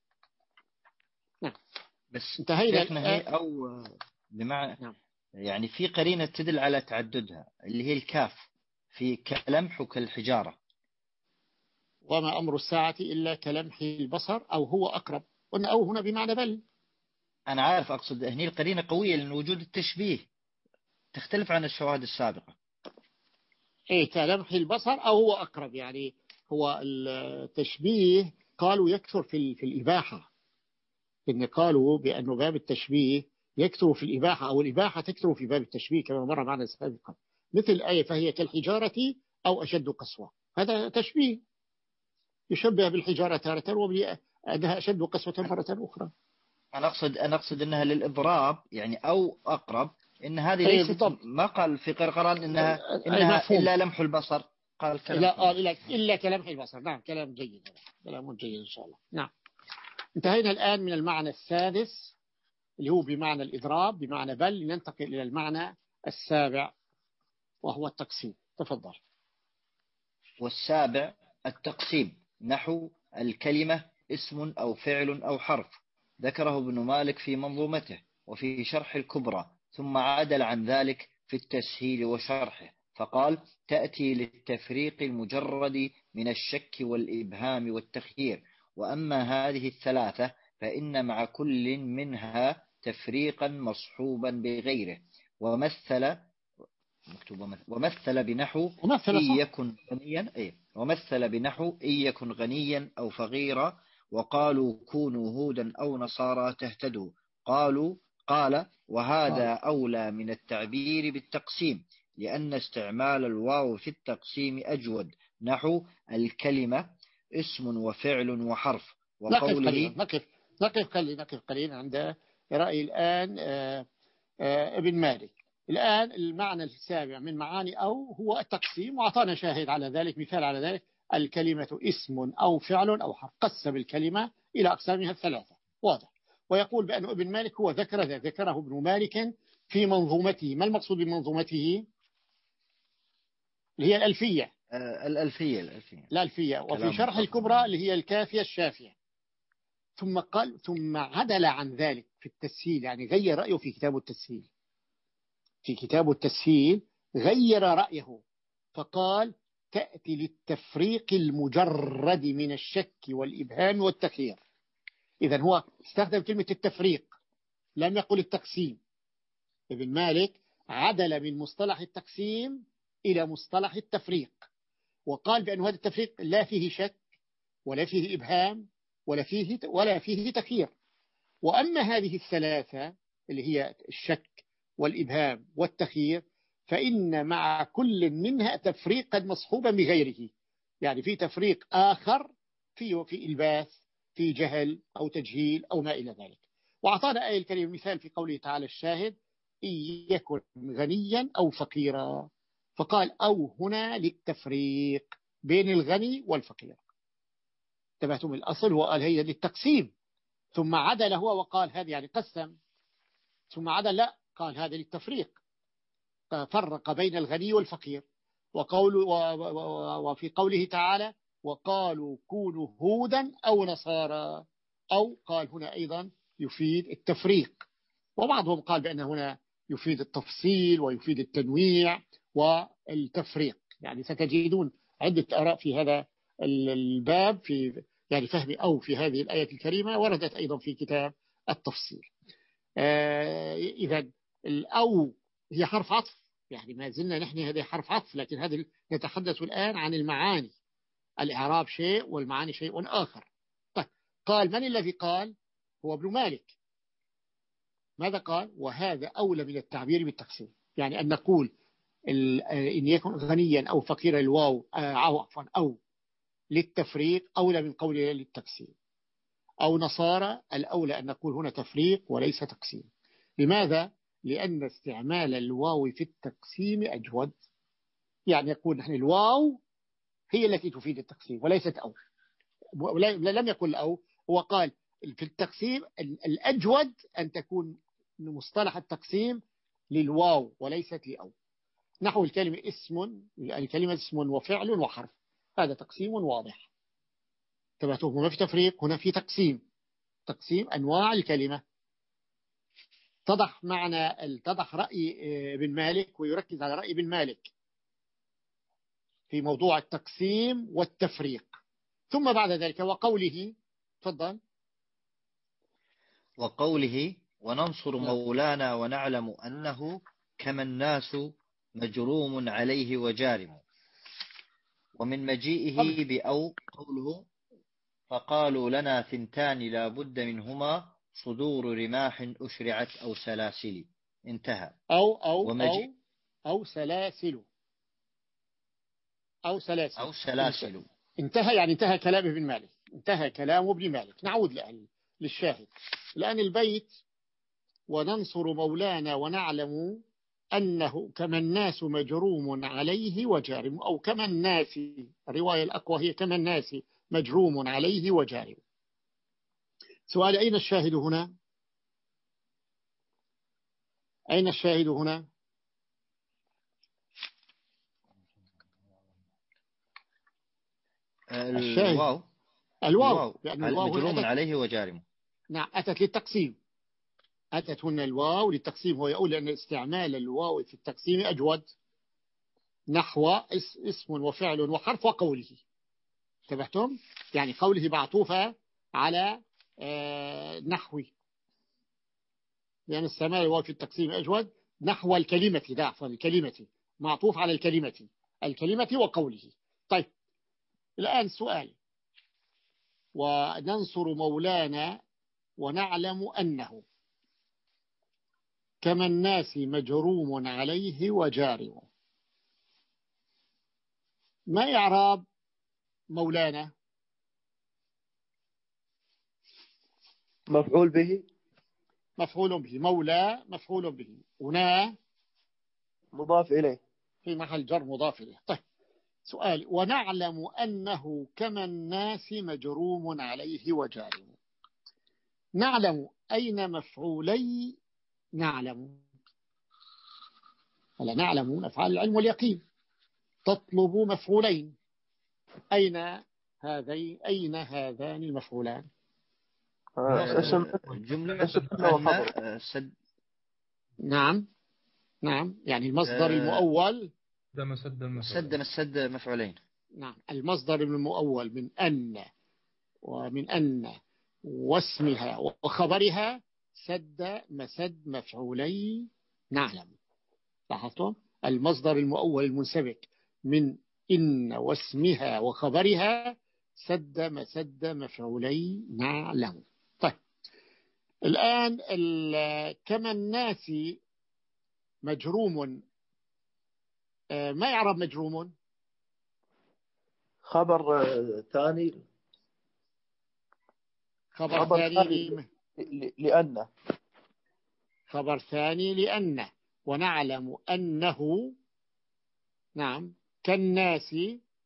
نعم. بس انتهينا شيخنا هي أو بمعنى نعم. يعني في قرينة تدل على تعددها اللي هي الكاف في كلمح وكالحجارة. وما أمر الساعة إلا كلمح البصر أو هو أقرب. قلنا أو هنا بمعنى بل. أنا عارف، أقصد هني القرينة قوية لأن وجود التشبيه تختلف عن الشواهد السابقة. إيه كلمح البصر أو هو أقرب، يعني هو التشبيه قالوا يكثر في في الإباحة، إن قالوا بأنه باب التشبيه يكثر في الإباحة أو الإباحة تكثر في باب التشبيه كما مر معنا سابقا، مثل آية فهي كالحجارة أو أشد قسوة، هذا تشبيه يشبه بالحجارة تارة وبأنها أشد قسوة مرة أخرى. أنا أقصد أنا أقصد أنها للإضراب يعني أو أقرب، إن هذه أي ليست بالضبط. ما قال في قرقران إنها أي إنها مفهوم. إلا لمح البصر، قال كلمح لا قال البصر. إلا, إلا كلمح البصر. نعم كلام جيد، كلام جيد إن شاء الله. نعم. انتهينا الآن من المعنى السادس اللي هو بمعنى الإضراب بمعنى بل، ننتقل إلى المعنى السابع وهو التقسيم. تفضل. والسابع التقسيم، نحو الكلمة اسم أو فعل أو حرف، ذكره ابن مالك في منظومته وفي شرح الكبرى، ثم عدل عن ذلك في التسهيل وشرحه فقال: تأتي للتفريق المجرد من الشك والإبهام والتخيير، وأما هذه الثلاثة فإن مع كل منها تفريقا مصحوبا بغيره. ومثل مكتوب ومثل بنحو ومثل إن صح. يكن غنيا أي ومثل بنحو إن يكن غنيا أو فقيرا، وقالوا كونوا هودا أو نصارى تهتدوا. قالوا قال وهذا قال. أولى من التعبير بالتقسيم، لأن استعمال الواو في التقسيم أجود، نحو الكلمة اسم وفعل وحرف، نقف قليلا، وقوله نقف نقف قليلا نقف قليلا عند رأي الآن آه، آه، ابن مالك. الآن المعنى السابع من معاني أو هو التقسيم، وأعطانا شاهد على ذلك، مثال على ذلك: الكلمة اسم أو فعل أو حرف. قسم الكلمة إلى أقسامها الثلاثة، واضح. ويقول بأن ابن مالك هو ذكر ذا ذكره ابن مالك في منظومته. ما المقصود بمنظومته؟ اللي هي الألفية. آه الألفية الألفية الألفية. وفي كلام شرح مصطفى. الكبرى اللي هي الكافية الشافية. ثم قال ثم عدل عن ذلك في التسهيل، يعني غير رأيه في كتاب التسهيل. في كتاب التسهيل غير رأيه فقال: تأتي للتفريق المجرد من الشك والإبهام والتخيير. إذن هو استخدم كلمة التفريق، لم يقل التقسيم. ابن مالك عدل من مصطلح التقسيم إلى مصطلح التفريق، وقال بأن هذا التفريق لا فيه شك ولا فيه إبهام ولا فيه ولا فيه تخيير. وأما هذه الثلاثة اللي هي الشك والإبهام والتخيير فإن مع كل منها تفريقا مصحوبا بغيره، يعني في تفريق آخر في في إلباس، في جهل أو تجهيل أو ما إلى ذلك. وأعطانا آية الكريم مثال في قوله تعالى الشاهد: إن يكن غنيا أو فقيرا، فقال أو هنا للتفريق بين الغني والفقير. انتبهتم؟ الأصل هو قال هي للتقسيم، ثم عدل هو وقال هذا يعني قسم، ثم عدل لا قال هذا للتفريق، فرق بين الغني والفقير. وقول وفي قوله تعالى: وقالوا كونوا هودا أو نصارى، أو قال هنا أيضا يفيد التفريق. وبعضهم قال بأن هنا يفيد التفصيل ويفيد التنويع والتفريق. يعني ستجدون عدة آراء في هذا الباب، في يعني فهم أو في هذه الآية الكريمة، وردت أيضا في كتاب التفصيل. آه إذا الأو هي حرف عطف، يعني ما زلنا نحن هذا حرف عطف، لكن هذا نتحدث الآن عن المعاني. الإعراب شيء والمعاني شيء آخر. طيب قال من الذي قال؟ هو ابن مالك. ماذا قال؟ وهذا أولى من التعبير بالتقسيم، يعني أن نقول إن يكن غنيا أو فقيرا الواو عفوا أو للتفريق أولى من قوله للتقسيم. أو نصارى الأولى أن نقول هنا تفريق وليس تقسيم. لماذا؟ لأن استعمال الواو في التقسيم أجود. يعني يقول نحن الواو هي التي تفيد التقسيم وليست أو. لم يقل أو، هو قال في التقسيم الأجود أن تكون مصطلح التقسيم للواو وليست لأو. نحو الكلمة اسم، الكلمة اسم وفعل وحرف، هذا تقسيم واضح. انتبهتوا؟ هنا في تفريق، هنا في تقسيم، تقسيم أنواع الكلمة. اتضح معنى، اتضح رأي ابن مالك، ويركز على رأي ابن مالك في موضوع التقسيم والتفريق. ثم بعد ذلك وقوله، تفضل. وقوله وننصر نعم. مولانا ونعلم أنه كما الناس مجروم عليه وجارم. ومن مجيئه بأو قوله فقالوا لنا ثنتان لا بد منهما صدور رماح أشرعت أو سلاسل. انتهى. أو أو ومجيء أو أو سلاسل أو سلاسل أو سلاسل. انتهى، يعني انتهى كلام ابن مالك، انتهى كلام ابن مالك. نعود الآن للشاهد. الآن البيت وننصر مولانا ونعلم أنه كما الناس مجروم عليه وجارم، أو كما الناس، الرواية الأقوى هي كما الناس مجروم عليه وجارم. سؤال: أين الشاهد هنا؟ أين الشاهد هنا؟ الواو. الواو، لأن الواو مجروم عليه وجارم. نعم، أتت للتقسيم، أتت هنا الواو للتقسيم. هو يقول أن استعمال الواو في التقسيم أجود، نحو اسم وفعل وحرف وقوله. انتبهتم؟ يعني قوله معطوفة على نحوي، لأن استعمال الواو في التقسيم أجود، نحو الكلمة، ده عفوا الكلمة، معطوف على الكلمة، الكلمة وقوله. طيب الآن سؤال: وننصر مولانا ونعلم أنه كما الناس مجروم عليه وجارم. ما إعراب مولانا؟ مفعول به. مفعول به. مولى مفعول به. هنا مضاف إليه في محل جر مضاف إليه. طيب سؤال: ونعلم أنه كما الناس مجروم عليه وجارم. نعلم، أين مفعولي نعلم؟ هلا نعلم أفعال العلم واليقين، تطلب مفعولين. أين هذين أين هذان المفعولان؟ اسم جملة سد. نعم نعم، يعني المصدر المؤول مسد مسد مسد مفعولين. نعم، المصدر المؤول من أن، ومن أن واسمها وخبرها سد مسد مفعولي نعلم. لاحظتم؟ المصدر المؤول المنسبك من إن واسمها وخبرها سد مسد مفعولي نعلم. طيب الآن كما الناس مجروم، ما يعرب مجروم؟ خبر ثاني، خبر, خبر ثاني, ثاني لأن، خبر ثاني لأن. ونعلم أنه نعم كالناس،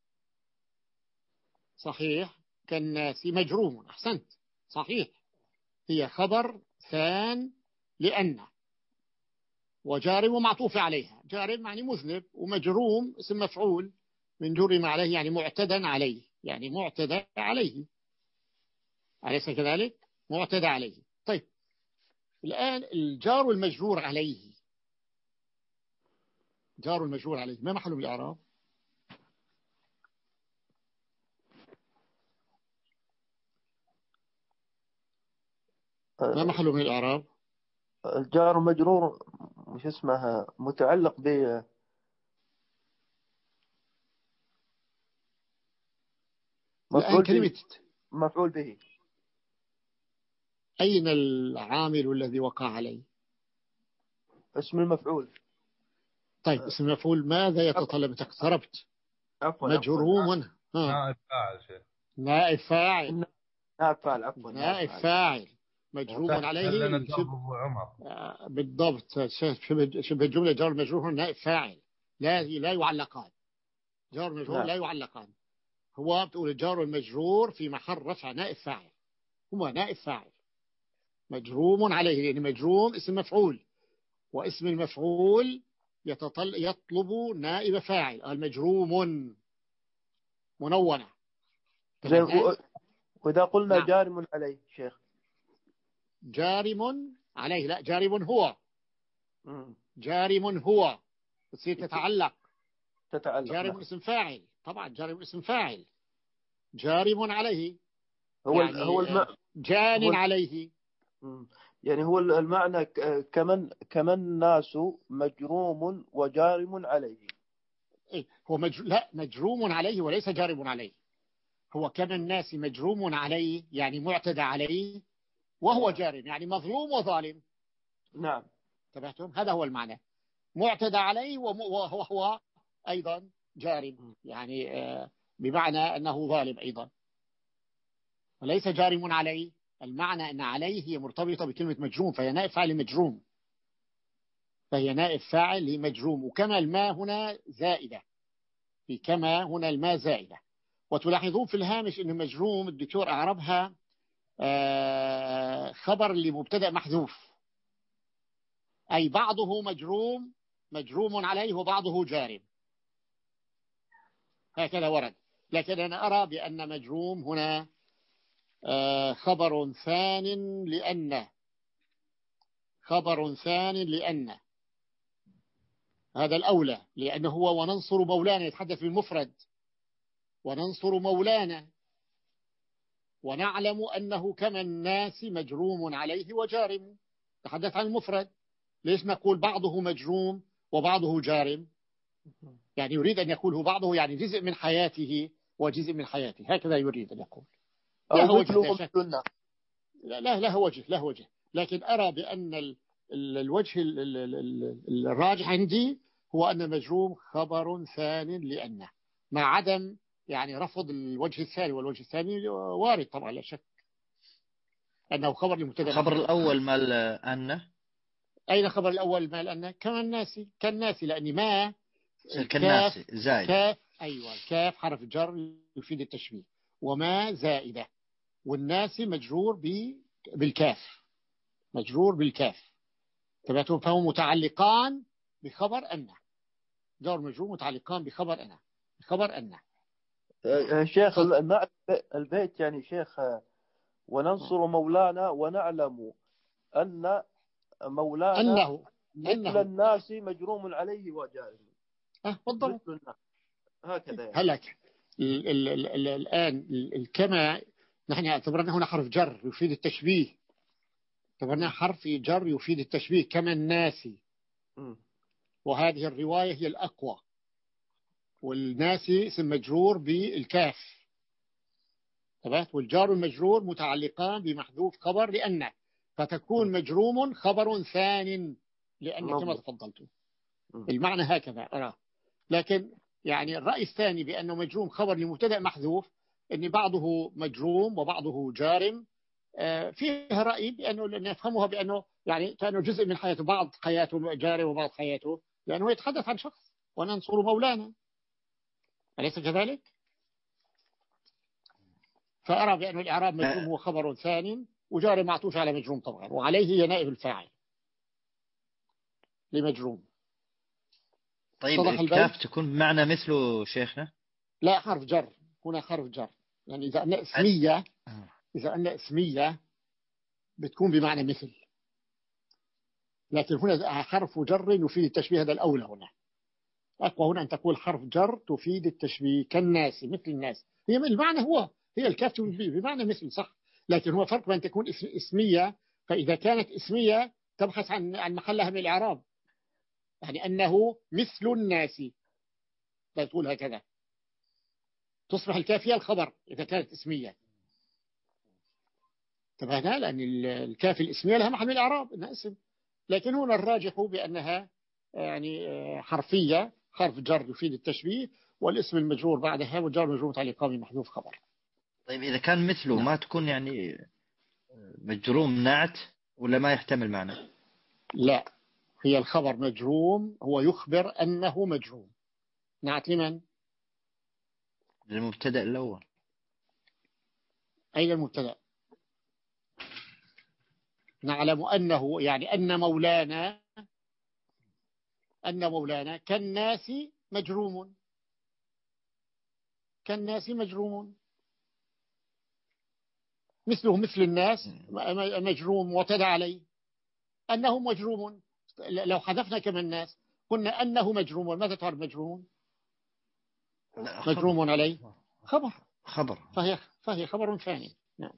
صحيح، كالناس مجروم، أحسنت صحيح، هي خبر ثان لأن، وجارم معطوف عليها. جارم يعني مذنب، ومجروم اسم مفعول من جرم عليه، يعني معتدى عليه، يعني معتدى عليه، أليس كذلك؟ معتدى عليه. طيب الآن الجار المجرور عليه، جار المجرور عليه ما محله بالإعراب؟ ما محله من الإعراب؟ الجار مجرور مش اسمها متعلق ب مفعول به. مفعول به. أين العامل الذي وقع عليه؟ اسم المفعول. طيب اسم المفعول ماذا يتطلب؟ اقتربت. عفوا مجروم. نائب فاعل شيء. نائب فاعل. نائب فاعل عفوا. نائب فاعل مجروم عليه. بالضبط، شبه الجملة جار مجرور نائب فاعل، لا لا يعلقان. جار مجرور لا يعلقان. هو بتقول الجار المجرور في محل رفع نائب فاعل، هو نائب فاعل مجروم عليه، يعني مجروم اسم مفعول، واسم المفعول يتطل يطلب نائب فاعل. المجروم منونة. زي وإذا قلنا نعم. جارم عليه شيخ؟ جارم عليه، لا جارم هو. مم. جارم هو تصير تتعلق. تتعلق. جارم نعم. اسم فاعل، طبعا جارم اسم فاعل. جارم عليه هو يعني هو الم... جان هو عليه. مم. يعني هو المعنى ك- كمن كمن الناس مجروم وجارم عليه. إيه هو مجر... لا مجروم عليه وليس جارم عليه. هو كما الناس مجروم عليه يعني معتدى عليه، وهو جارم يعني مظلوم وظالم. نعم. انتبهتم؟ هذا هو المعنى. معتدى عليه وهو هو أيضا جارم، يعني آه بمعنى أنه ظالم أيضا، وليس جارم عليه. المعنى أن عليه هي مرتبطة بكلمة مجروم، فهي نائب فاعل مجروم، فهي نائب فاعل لمجروم. وكما الماء هنا زائدة، في كما هنا الماء زائدة. وتلاحظون في الهامش أن مجروم الدكتور أعربها آه خبر لمبتدأ محذوف، أي بعضه مجروم مجروم عليه وبعضه جارم، هكذا ورد. لكن أنا أرى بأن مجروم هنا آه خبر ثان لأنه خبر ثان لأنه هذا الأولى، لأنه هو وننصر مولانا، يتحدث بالمفرد، وننصر مولانا، ونعلم أنه كما الناس مجروم عليه وجارم، تحدث عن المفرد. ليش نقول بعضه مجروم وبعضه جارم؟ يعني يريد أن يقول بعضه يعني جزء من حياته وجزء من حياته، هكذا يريد أن يقول. أو مثله مثلنا. لا لا له وجه له وجه لكن أرى بأن ال ال الوجه ال ال ال الراجح عندي هو أن مجروم خبر ثان لأنه، مع عدم يعني رفض الوجه الثاني، والوجه الثاني وارد طبعا لا شك أنه خبر لمبتدا. الخبر الأول مال أنه. أين خبر الأول مال أنه؟ كما الناس، كالناس، لأن ما كالناس زائد. كاف، أيوة الكاف حرف جر يفيد التشبيه، وما زائدة، والناس مجرور بالكاف، مجرور بالكاف. تبعتهم فهم متعلقان بخبر أنه، جار مجرور متعلقان بخبر أنه، بخبر أنه. شيخ البيت يعني شيخ وننصر مولانا ونعلم أن مولانا أنه مثل أنه الناس مجروم عليه وجارم. أه بالضبط هكذا يعني. هلك ال ال ال ال الآن الكما نحن اعتبرنا هنا حرف جر يفيد التشبيه، اعتبرنا حرف جر يفيد التشبيه كما الناس، وهذه الرواية هي الأقوى. والناس اسم مجرور بالكاف، والجار المجرور متعلقان بمحذوف خبر لأنه، فتكون مجروم خبر ثان لأنه كما تفضلتم. المعنى هكذا أراه. لكن يعني الرأي الثاني بأنه مجروم خبر لمبتدأ محذوف، أن بعضه مجروم وبعضه جارم، فيه رأي بأنه نفهمها بأنه يعني كانوا جزء من حياته، بعض حياته جارم وبعض حياته، لأنه يتحدث عن شخص وننصر مولانا، أليس كذلك؟ فأرى بأن الإعراب مجروم هو خبر ثاني وجار معطوف على مجروم طبعا، وعليه هي نائب الفاعل لمجروم. طيب الكاف تكون بمعنى مثله شيخنا؟ لا حرف جر، هنا حرف جر، يعني إذا أن اسمية إذا أن اسمية بتكون بمعنى مثل، لكن هنا حرف جر يفيد التشبيه، هذا الأولى. هنا أقوى هنا أن تقول حرف جر تفيد التشبيه كالناس مثل الناس، هي المعنى هو هي الكاف بمعنى مثل صح، لكن هو فرق بين تكون اسمية، فإذا كانت اسمية تبحث عن عن محلها من الإعراب، يعني أنه مثل الناس لا تقول هكذا، تصبح الكافية الخبر إذا كانت اسمية. تبهنا لأن الكافي الاسمية لها محل من الإعراب إنها اسم، لكن هنا الراجح بأنها يعني حرفية، حرف جر يفيد التشبيه، والاسم المجرور بعدها والجار المجرور متعلق بمحذوف خبر. طيب إذا كان مثله نعم. ما تكون يعني مجروم نعت ولا ما يحتمل معنى؟ لا هي الخبر مجروم، هو يخبر أنه مجروم. نعت لمن؟ للمبتدأ الأول. أين المبتدأ؟ نعلم أنه يعني أن مولانا، أن مولانا كالناس مجروم، كالناس مجروم. مثله مثل الناس مجروم معتدى عليه، أنه مجروم. لو حذفنا كما الناس قلنا أنه مجروم، ماذا تعرف مجروم؟ مجروم عليه خبر خبر فهي فهي خبر ثاني. نعم.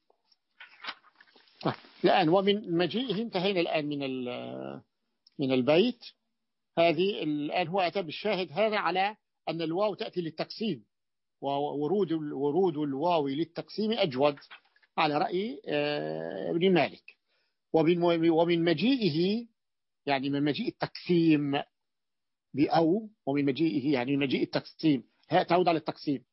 الآن ومن مجيئه انتهينا الآن من من البيت. هذه الآن هو أتى بالشاهد هذا على أن الواو تأتي للتقسيم، وورود ورود الواو للتقسيم أجود على رأي ابن مالك. ومن ومن مجيئه يعني من مجيء التقسيم بأو، ومن مجيئه يعني من مجيء التقسيم تعود على التقسيم.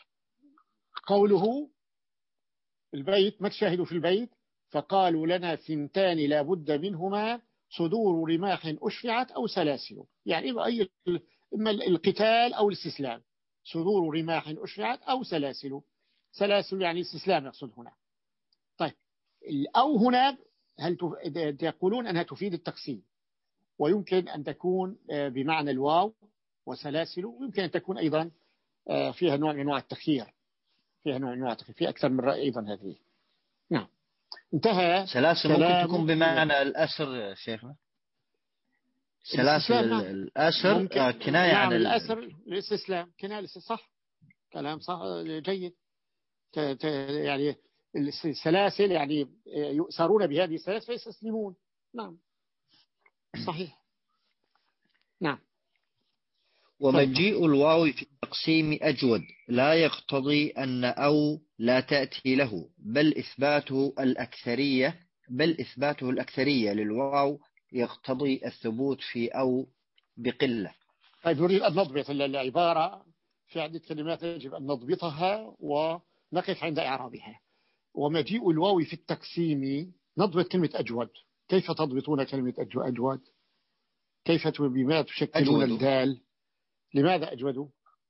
قوله البيت، ما تشاهدوا في البيت؟ فقالوا لنا ثنتان لا بد منهما صدور رماح أشفعت أو سلاسل، يعني أي إما القتال أو الاستسلام. صدور رماح أشفعت أو سلاسل، سلاسل يعني استسلام يقصد هنا. طيب أو هنا هل تقولون أنها تفيد التقسيم، ويمكن أن تكون بمعنى الواو وسلاسل، ويمكن أن تكون أيضا فيها نوع من أنواع التخيير، فيها نوع من أنواع التخيير في أكثر من رأي أيضا هذه. نعم. انتهى. سلاسل ممكن تكون بمعنى الأسر شيخنا. سلاسل الأسر كناية نعم عن الأسر الاستسلام، كناية صح، كلام صح جيد. يعني السلاسل يعني يؤسرون بهذه السلاسل فيستسلمون. نعم صحيح. نعم. ومجيء الواو في التقسيم أجود لا يقتضي أن أو لا تأتي له، بل إثباته الأكثرية بل إثباته الأكثرية للواو يقتضي الثبوت في أو بقلة. طيب نريد أن نضبط العبارة، في عدة كلمات يجب أن نضبطها ونقف عند إعرابها. ومجيء الواو في التقسيم، نضبط كلمة أجود. كيف تضبطون كلمة أجود؟ كيف بما تشكلون أجود. الدال؟ لماذا أجودوا؟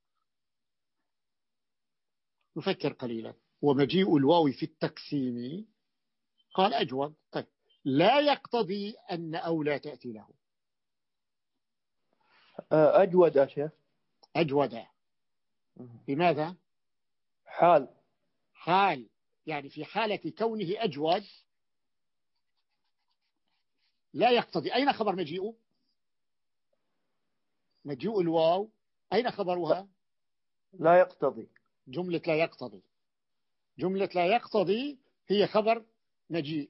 نفكر قليلا. ومجيء الواو في التقسيم قال أجود. طيب لا يقتضي أن أو لا تأتي له. أجود يا شيخ. أجود لماذا؟ حال حال يعني في حالة كونه أجود لا يقتضي. أين خبر مجيء؟ مجيء الواو أين خبرها؟ لا يقتضي. جملة لا يقتضي. جملة لا يقتضي هي خبر مجيء.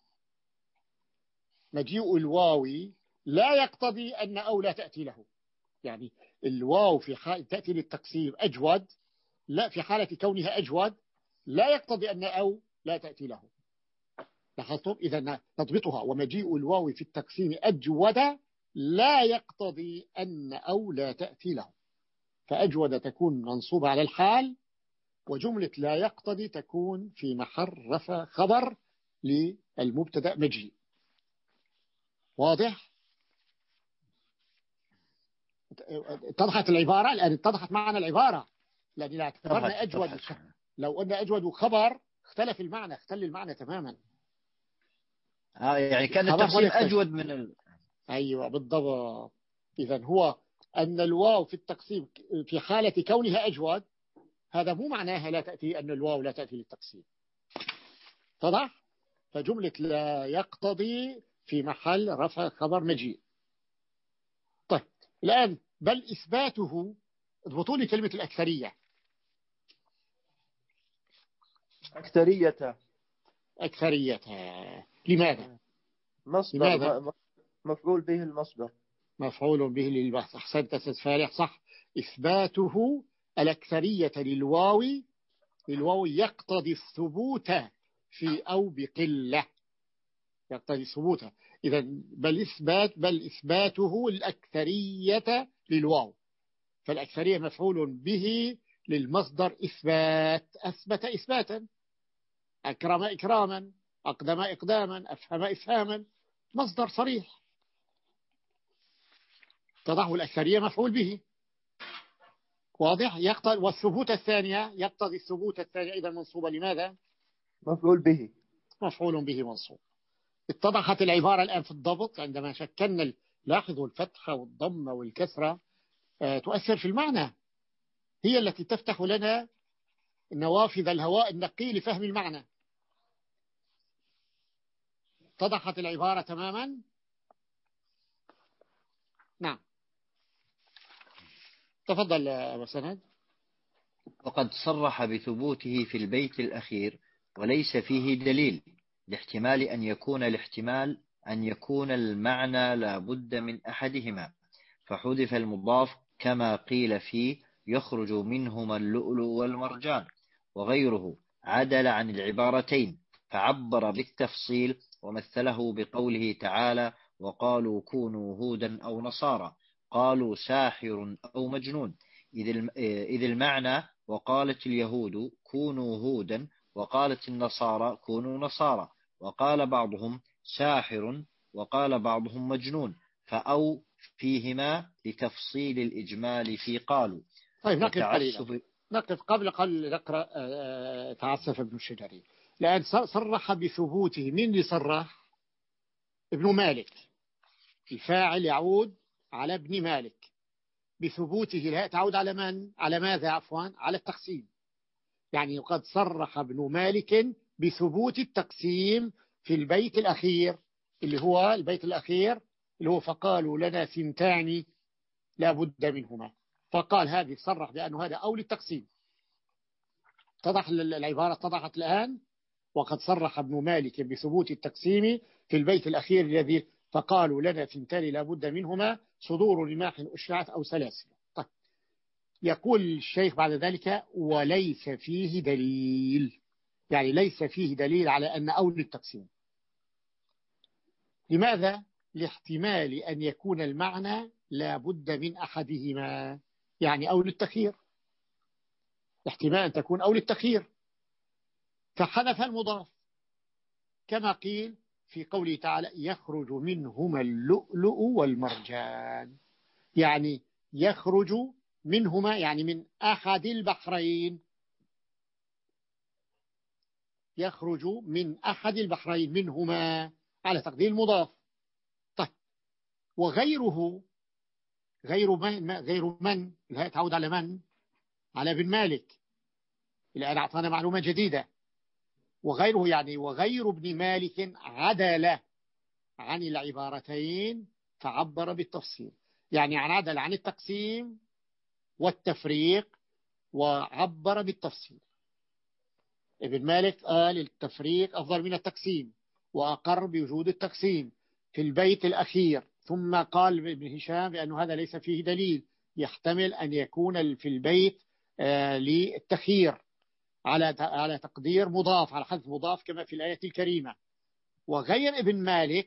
مجيء الواو لا يقتضي أن أو لا تأتي له. يعني الواو في حال تأتي للتقسيم أجود، لا في حالة كونها أجود لا يقتضي أن أو لا تأتي له. لاحظتم؟ إذا نضبطها. ومجيء الواو في التقسيم أجود لا يقتضي أن أو لا تأتي له. فأجود تكون منصوبة على الحال، وجملة لا يقتضي تكون في محل رفع خبر للمبتدأ مجيء. واضح؟ اتضحت العبارة الآن، اتضحت معنا العبارة، لأن لا اعتبرنا أجود. لو قلنا أجود خبر اختلف المعنى، اختل المعنى تماما. آه يعني كان التقسيم أجود من ال... أيوة بالضبط. إذن هو أن الواو في التقسيم في حالة كونها أجود، هذا مو معناها لا تأتي أن الواو لا تأتي للتقسيم. تضح؟ فجملة لا يقتضي في محل رفع خبر مجيء. طيب الآن بل إثباته، اضبطوا لي كلمة الأكثرية. أكثرية. أكثرية لماذا؟ مصدر. لماذا؟ مفعول به المصدر. مفعول به للبحث. أحسنت أستاذ فالح صح. إثباته الأكثرية للواو للواو يقتضي الثبوت في أو بقلة. يقتضي الثبوت. إذا بل إثبات بل إثباته الأكثرية للواو، فالأكثرية مفعول به للمصدر إثبات. أثبت إثباتا، أكرم إكراما، أقدم إقداما، أفهم إفهاما، مصدر صريح. تضعه الأكثرية مفعول به. واضح؟ يقتضي. والثبوت الثانية يقتضي الثبوت الثانية إذا منصوبة لماذا؟ مفعول به. مفعول به منصوب. اتضحت العبارة الآن في الضبط عندما شكلنا. لاحظوا الفتحة والضمة والكسرة تؤثر في المعنى، هي التي تفتح لنا نوافذ الهواء النقي لفهم المعنى. اتضحت العبارة تماما؟ نعم، تفضل أبو سند. وقد صرح بثبوته في البيت الأخير وليس فيه دليل، لاحتمال أن يكون الاحتمال أن يكون المعنى لا بد من أحدهما، فحذف المضاف كما قيل فيه يخرج منهما اللؤلؤ والمرجان، وغيره عدل عن العبارتين فعبر بالتفصيل ومثله بقوله تعالى: وقالوا كونوا هودا أو نصارى، قالوا ساحر أو مجنون، إذ المعنى وقالت اليهود كونوا هودا وقالت النصارى كونوا نصارى، وقال بعضهم ساحر وقال بعضهم مجنون، فأو فيهما لتفصيل الإجمال في قالوا. طيب نقف قليلا، نقف قبل قبل نقرأ تعسف ابن الشجري، لأن صرح بثبوته. من اللي صرح؟ ابن مالك، الفاعل يعود على ابن مالك، بثبوته الهاء تعود على من؟ على ماذا عفوا؟ على التقسيم. يعني قد صرح ابن مالك بثبوت التقسيم في البيت الأخير، اللي هو البيت الأخير اللي هو فقالوا لنا ثنتان لا بد منهما، فقال هذه صرح بأنه هذا أول التقسيم. اتضح العبارة، اتضحت الآن. وقد صرح ابن مالك بثبوت التقسيم في البيت الأخير الذي فقالوا لنا ثنتان لا بد منهما صدور رماح أشرعت أو سلاسل. طيب. يقول الشيخ بعد ذلك: وليس فيه دليل، يعني ليس فيه دليل على أن أول التقسيم. لماذا؟ لاحتمال أن يكون المعنى لا بد من أحدهما، يعني أول التخيير، احتمال أن تكون أول التخيير، فحذف المضاف كما قيل في قوله تعالى: يخرج منهما اللؤلؤ والمرجان، يعني يخرج منهما يعني من أحد البحرين، يخرج من أحد البحرين منهما على تقدير المضاف. طيب، وغيره غير من غير من الهاء تعود على من؟ على ابن مالك، الآن أعطانا معلومة جديدة. وغيره يعني وغير ابن مالك عدل عن العبارتين فعبر بالتفصيل، يعني عن عدل عن التقسيم والتفريق وعبر بالتفصيل. ابن مالك قال التفريق أفضل من التقسيم، وأقر بوجود التقسيم في البيت الأخير، ثم قال ابن هشام بأن هذا ليس فيه دليل، يحتمل أن يكون في البيت آه للتخيير على على تقدير مضاف، على حذف مضاف كما في الآية الكريمة. وغير ابن مالك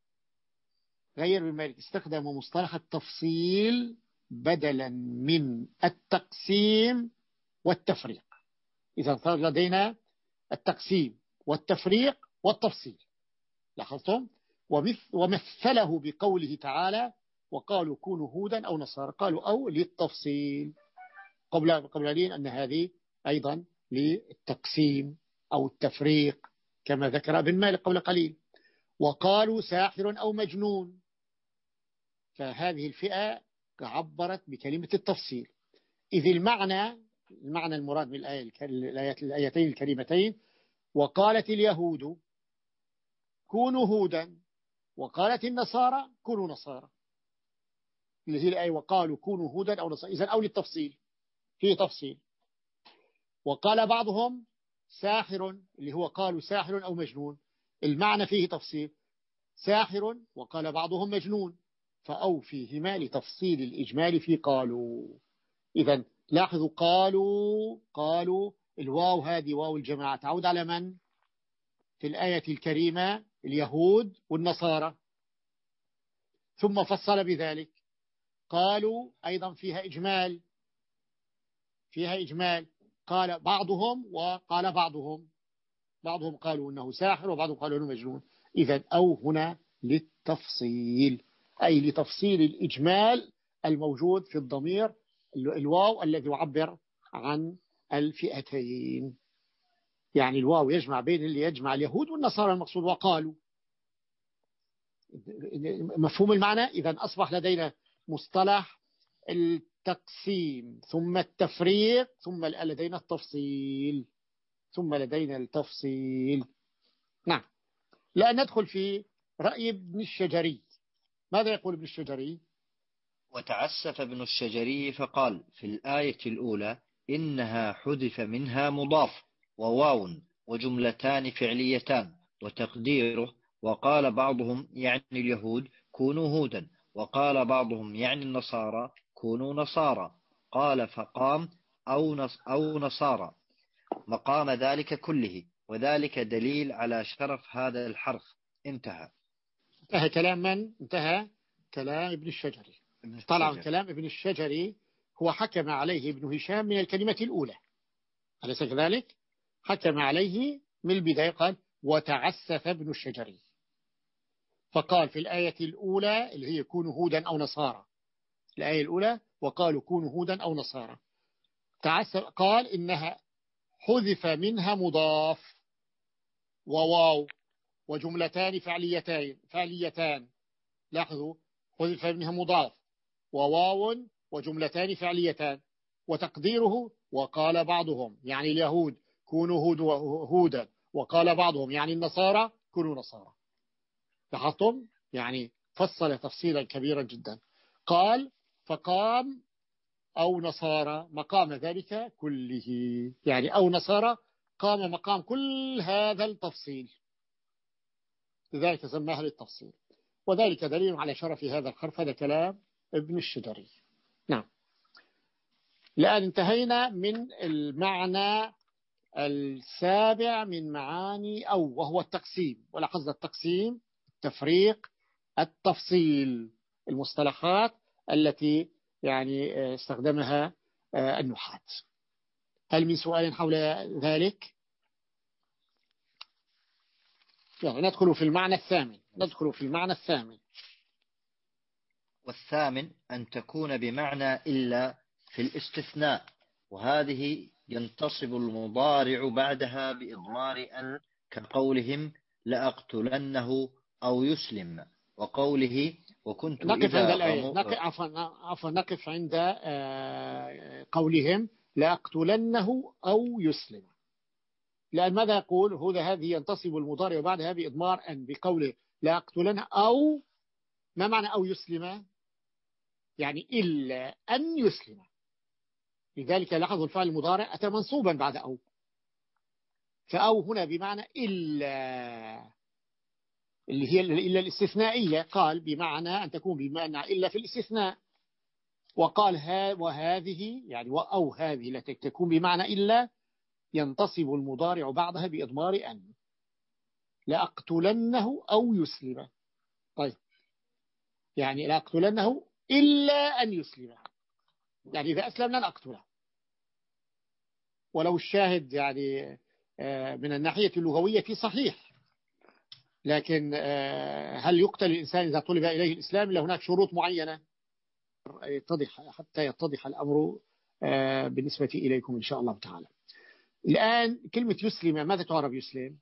غير ابن مالك استخدم مصطلح التفصيل بدلا من التقسيم والتفريق. إذا صار لدينا التقسيم والتفريق والتفصيل، لاحظتم؟ ومثله بقوله تعالى: وقالوا كونوا هودا أو نصارى، قالوا أو للتفصيل، قبل قبل أن هذه أيضا للتقسيم أو التفريق كما ذكر ابن مالك قبل قليل. وقالوا ساحر أو مجنون، فهذه الفئة عبرت بكلمة التفصيل، إذ المعنى المعنى المراد من الآية الآيات الآيتين الكريمتين: وقالت اليهود كونوا هودا وقالت النصارى كونوا نصارى، اللي هي الآية وقالوا كونوا هودا أو نصارى، إذن أو للتفصيل، فيه تفصيل. وقال بعضهم ساحر، اللي هو قالوا ساحر أو مجنون، المعنى فيه تفصيل، ساحر وقال بعضهم مجنون، فأو فيهما لتفصيل الإجمال في قالوا. إذن لاحظوا قالوا قالوا الواو هذه واو الجماعة تعود على من؟ في الآية الكريمة اليهود والنصارى، ثم فصل بذلك. قالوا أيضا فيها إجمال، فيها إجمال، قال بعضهم وقال بعضهم، بعضهم قالوا أنه ساحر وبعضهم قالوا أنه مجنون. إذن أو هنا للتفصيل، أي لتفصيل الإجمال الموجود في الضمير الواو الذي يعبر عن الفئتين، يعني الواو يجمع بين اللي يجمع اليهود والنصارى المقصود. وقالوا مفهوم المعنى. إذن أصبح لدينا مصطلح التقسيم ثم التفريق ثم لدينا التفصيل ثم لدينا التفصيل. نعم. لا ندخل في رأي ابن الشجري. ماذا يقول ابن الشجري؟ وتعسف ابن الشجري فقال في الآية الأولى إنها حذف منها مضاف وواو وجملتان فعليتان وتقديره وقال بعضهم يعني اليهود كونوا هودا وقال بعضهم يعني النصارى كونوا نصارى قال فقام أو, نص أو نصارى مقام ذلك كله وذلك دليل على شرف هذا الحرف. انتهى. انتهى كلام من؟ انتهى كلام ابن الشجري. طلع كلام ابن الشجري هو حكم عليه ابن هشام من الكلمة الأولى، أليس كذلك؟ حكم عليه من البداية، قال وتعسف ابن الشجري، فقال في الآية الأولى اللي هي كونوا هودا أو نصارى، الآية الأولى وقالوا كونوا هودا أو نصارى، تعسف قال إنها حذف منها مضاف وواو وجملتان فعليتان فعليتان لاحظوا، حذف منها مضاف وواو وجملتان فعليتان وتقديره وقال بعضهم يعني اليهود كونوا هود هودا وقال بعضهم يعني النصارى كونوا نصارى. لاحظتم؟ يعني فصل تفصيلا كبيرا جدا. قال فقام أو نصارى مقام ذلك كله، يعني أو نصارى قام مقام كل هذا التفصيل، لذلك سماها للتفصيل، وذلك دليل على شرف هذا الحرف. هذا كلام ابن الشجري. نعم. الآن انتهينا من المعنى السابع من معاني أو، وهو التقسيم، ولا قصد التقسيم التفريق التفصيل، المصطلحات التي يعني استخدمها النحاة. هل من سؤال حول ذلك؟ يعني ندخل في المعنى الثامن ندخل في المعنى الثامن والثامن أن تكون بمعنى إلا في الاستثناء، وهذه ينتصب المضارع بعدها بإضمار أن كقولهم لأقتلنه أو يسلم، وقوله وكنت نقف إذا عند الآية غمو... نقف عفوا عفوا نقف عند قولهم لأقتلنه أو يسلم. لأن ماذا يقول هذا؟ هذه ينتصب المضارع بعدها بإضمار أن بقوله لأقتلنه أو، ما معنى أو يسلم؟ يعني إلا أن يسلم. لذلك لاحظوا الفعل المضارع أتى منصوبا بعد أو، فأو هنا بمعنى إلا، اللي هي إلا الاستثنائية، قال بمعنى أن تكون بمعنى إلا في الاستثناء، وقال ها وهذه يعني أو هذه التي تكون بمعنى إلا ينتصب المضارع بعدها بإضمار أن لأقتلنه أو يسلم. طيب يعني لأقتلنه إلا أن يسلم، يعني إذا أسلم لن أقتله. ولو الشاهد يعني من الناحية اللغوية صحيح، لكن هل يقتل الإنسان إذا طلب إليه الإسلام؟ إلا هناك شروط معينة يتضح حتى يتضح الأمر بالنسبة إليكم إن شاء الله تعالى. الآن كلمة يسلم ماذا تعرف يسلم؟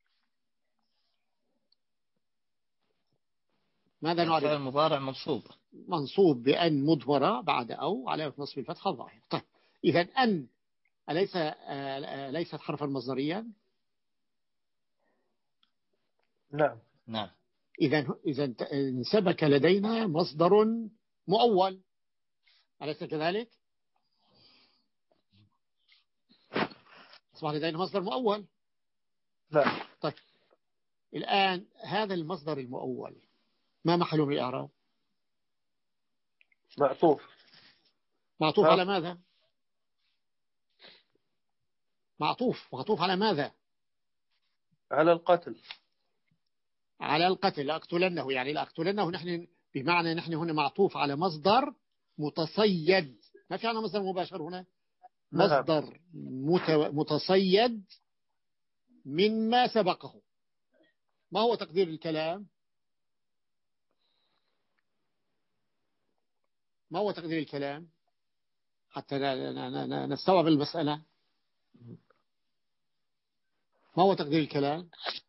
ماذا نعرف؟ الفعل المضارع منصوب منصوب بأن مضمرة بعد أو على نصب الفتحة الظاهر. طيب إذا أن أليس ليست حرفا مصدريا؟ نعم نعم. إذا إذا سبك لدينا مصدر مؤول، أليس كذلك؟ أصبح لدينا مصدر مؤول. لا. طيب الآن هذا المصدر المؤول ما محله من الإعراب؟ معطوف. معطوف على ماذا؟ معطوف معطوف على ماذا؟ على القتل. على القتل. لأقتلنه يعني لأقتلنه نحن بمعنى نحن هنا معطوف على مصدر متصيد، ما في عنا مصدر مباشر هنا. مصدر متصيد مما سبقه. ما هو تقدير الكلام؟ ما هو تقدير الكلام حتى نستوعب المسألة؟ ما هو تقدير الكلام؟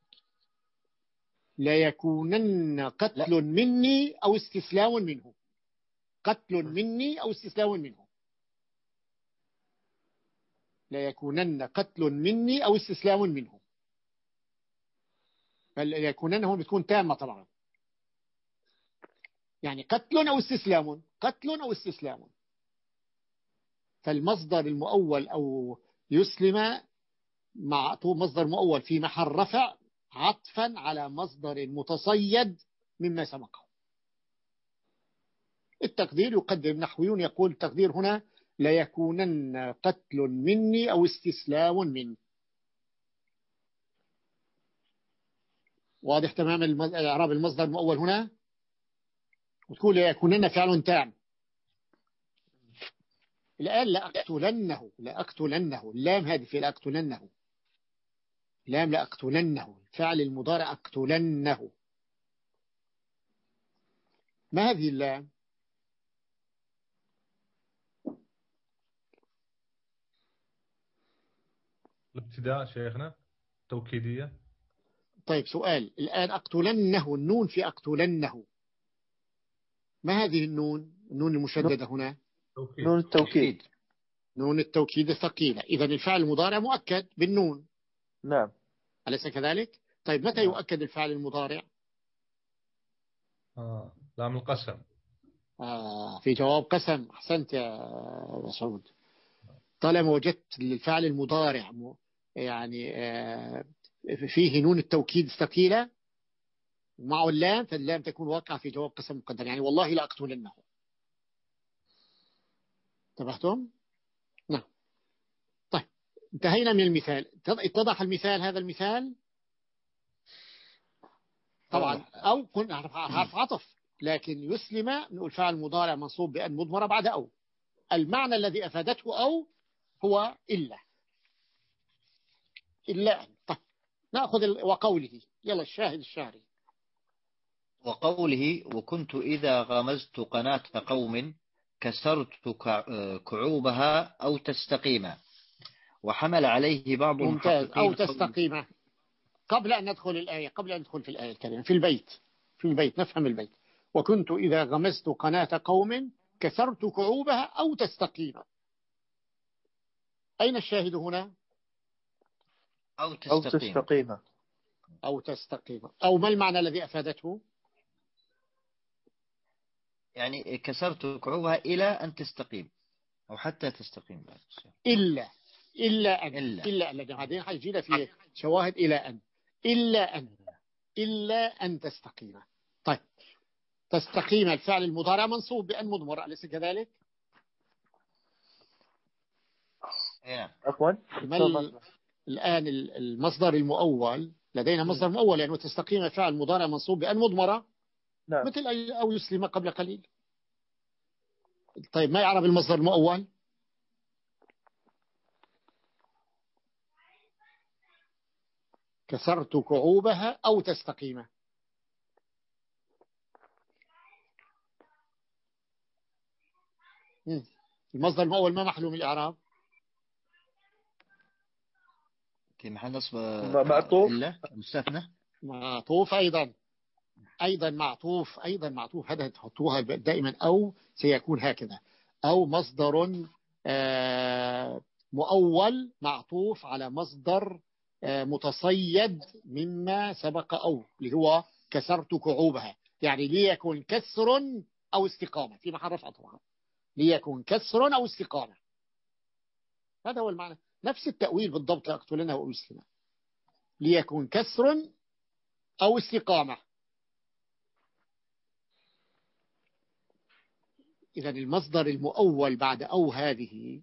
لا يكونن قتل لا. مني أو استسلام منه. قتل مني أو استسلام منه. لا يكونن قتل مني أو استسلام منه. فليكونن هون بتكون تامة طبعا، يعني قتل أو استسلام، قتل أو استسلام. فالمصدر المؤول أو يسلم معطوف مصدر مؤول في محل رفع عطفا على مصدر متصيد مما سبقه. التقدير يقدم نحويون يقول التقدير هنا ليكونن قتل مني أو استسلام مني. واضح تمام إعراب المصدر المؤول هنا. وتقول ليكونن فعل تام. الآن لأقتلنه، لأقتلنه اللام هذه في لأقتلنه، لام لأقتلنه فعل المضارع أقتلنه. ما هذه اللام؟ الابتداء شيخنا توكيدية. طيب سؤال الآن أقتلنه، النون في أقتلنه ما هذه النون؟ النون المشددة هنا توكيد. نون التوكيد. نون التوكيد الثقيلة. إذن الفعل المضارع مؤكد بالنون. نعم أليس كذلك؟ طيب متى يؤكد الفعل المضارع؟ آه. لام القسم. آه في جواب قسم. أحسنت يا مسعود. طالما وجدت الفعل المضارع يعني آه فيه نون التوكيد الثقيلة ومعه اللام، فاللام تكون واقعة في جواب قسم مقدر، يعني والله لا أقتلنه. انتبهتم؟ نعم. طيب انتهينا من المثال. اتضح المثال هذا المثال طبعا. أو كنا حرف عطف لكن يسلم نقول فعل مضارع منصوب بأن مضمرة بعد أو. المعنى الذي أفادته أو هو إلا إلا أن. طيب نأخذ وقوله. يلا الشاهد الشهري. وقوله وكنت إذا غمزت قناة قوم كسرت كعوبها أو تستقيم. وحمل عليه بعض ممتاز. أو المحققين تستقيم. قبل أن ندخل الآية، قبل أن ندخل في الآية الكريمة، في البيت، في البيت نفهم البيت. وكنت إذا غمزت قناة قوم كسرت كعوبها أو تستقيم. أين الشاهد هنا؟ أو أو تستقيم. تستقيم. أو تستقيم. أو ما المعنى الذي أفادته؟ يعني كسرت كعوبها إلى أن تستقيم أو حتى تستقيم. إلا إلا أن إلا, إلا أن بعدين حيجينا في شواهد إلى أن إلا أن إلا أن تستقيم. طيب تستقيم الفعل المضارع منصوب بأن مضمر، أليس كذلك؟ نعم. عفوا. الآن المصدر المؤول لدينا مصدر مؤول يعني تستقيم الفعل المضارع منصوب بأن مضمرة. نعم. مثل أو يسلم قبل قليل. طيب ما يعرف المصدر المؤول؟ كسرت كعوبها أو تستقيم. المصدر المؤول ما محله من الإعراب؟ في محل نصب معطوف. إلا مستثنى. معطوف أيضا أيضا معطوف أيضا معطوف. هذا تحطوها دائما أو سيكون هكذا. أو مصدر مؤول معطوف على مصدر متصيد مما سبق أو اللي هو كسرت كعوبها، يعني ليكن كسر أو استقامة في محل رفع طبعا. ليكن كسر أو استقامة، هذا هو المعنى. نفس التأويل بالضبط أقتلنا وأسلنا. ليكن كسر أو استقامة. إذا المصدر المؤول بعد أو هذه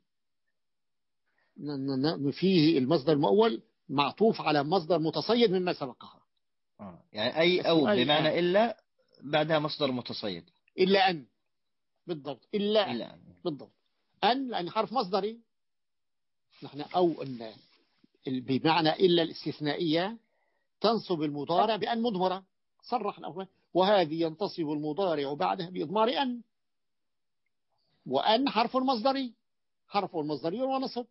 فيه المصدر المؤول معطوف على مصدر متصيد مما سبقها. آه. يعني أي أو بمعنى آه. إلا بعدها مصدر متصيد. إلا أن بالضبط. إلا, إلا أن. أن بالضبط. أن لأن حرف مصدري. نحن أو أن بمعنى إلا الاستثنائية تنصب المضارع بأن مضمرة صرح الأول. وهذه ينتصب المضارع بعدها بإضمار أن. وأن حرف مصدري، حرف مصدري ونصب،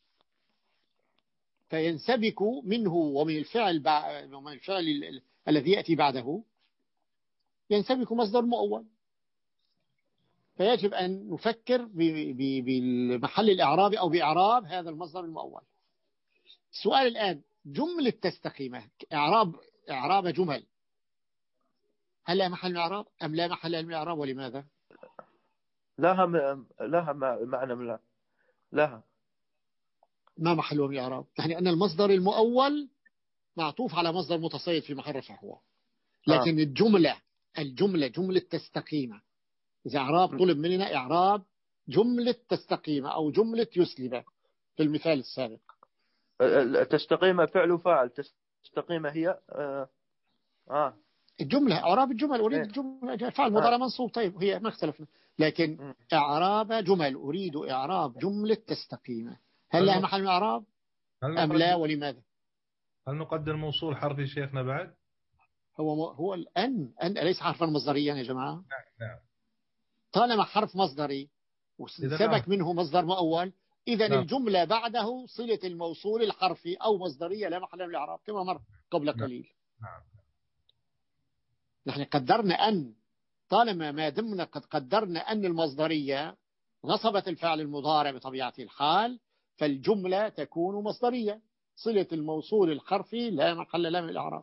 فينسبك منه ومن الفعل ومن الفعل الذي يأتي بعده ينسبك مصدر مؤول. فيجب أن نفكر بمحل الإعراب أو بإعراب هذا المصدر المؤول. السؤال الآن جملة تستقيم إعراب إعراب جمل، هل لها محل إعراب أم لا محل للإعراب؟ ولماذا؟ لها م... لها معنى من لا. لها ما محله من الإعراب؟ يعني أن المصدر المؤول معطوف على مصدر متصيد في محل رفع هو، لكن آه. الجملة الجملة جملة تستقيم. إذا إعراب طلب مننا إعراب جملة تستقيم أو جملة يسلم في المثال السابق. تستقيم فعل فاعل، تستقيم هي آه. آه. الجملة إعراب الجمل، أريد إيه؟ الجملة فعل آه. مضارع منصوب، طيب هي ما اختلفنا، لكن م. إعراب جمل، أريد إعراب جملة تستقيم، هل لها هل محل إعراب هل أم لا؟ نقدر ولماذا؟ هل نقدر موصول حرفي شيخنا بعد؟ هو هو الأن أن أليس حرفا مصدريا يا جماعة؟ نعم. طالما حرف مصدري إذا وسبك منه مصدر مؤول، إذا نعم. الجملة بعده صلة الموصول الحرفي أو مصدرية لا محل من الإعراب كما مر قبل نعم. قليل. نعم. نحن قدرنا أن، طالما ما دمنا قد قدرنا أن المصدرية نصبت الفعل المضارع بطبيعة الحال، فالجملة تكون مصدرية صلة الموصول الحرفي لا محل له من الإعراب.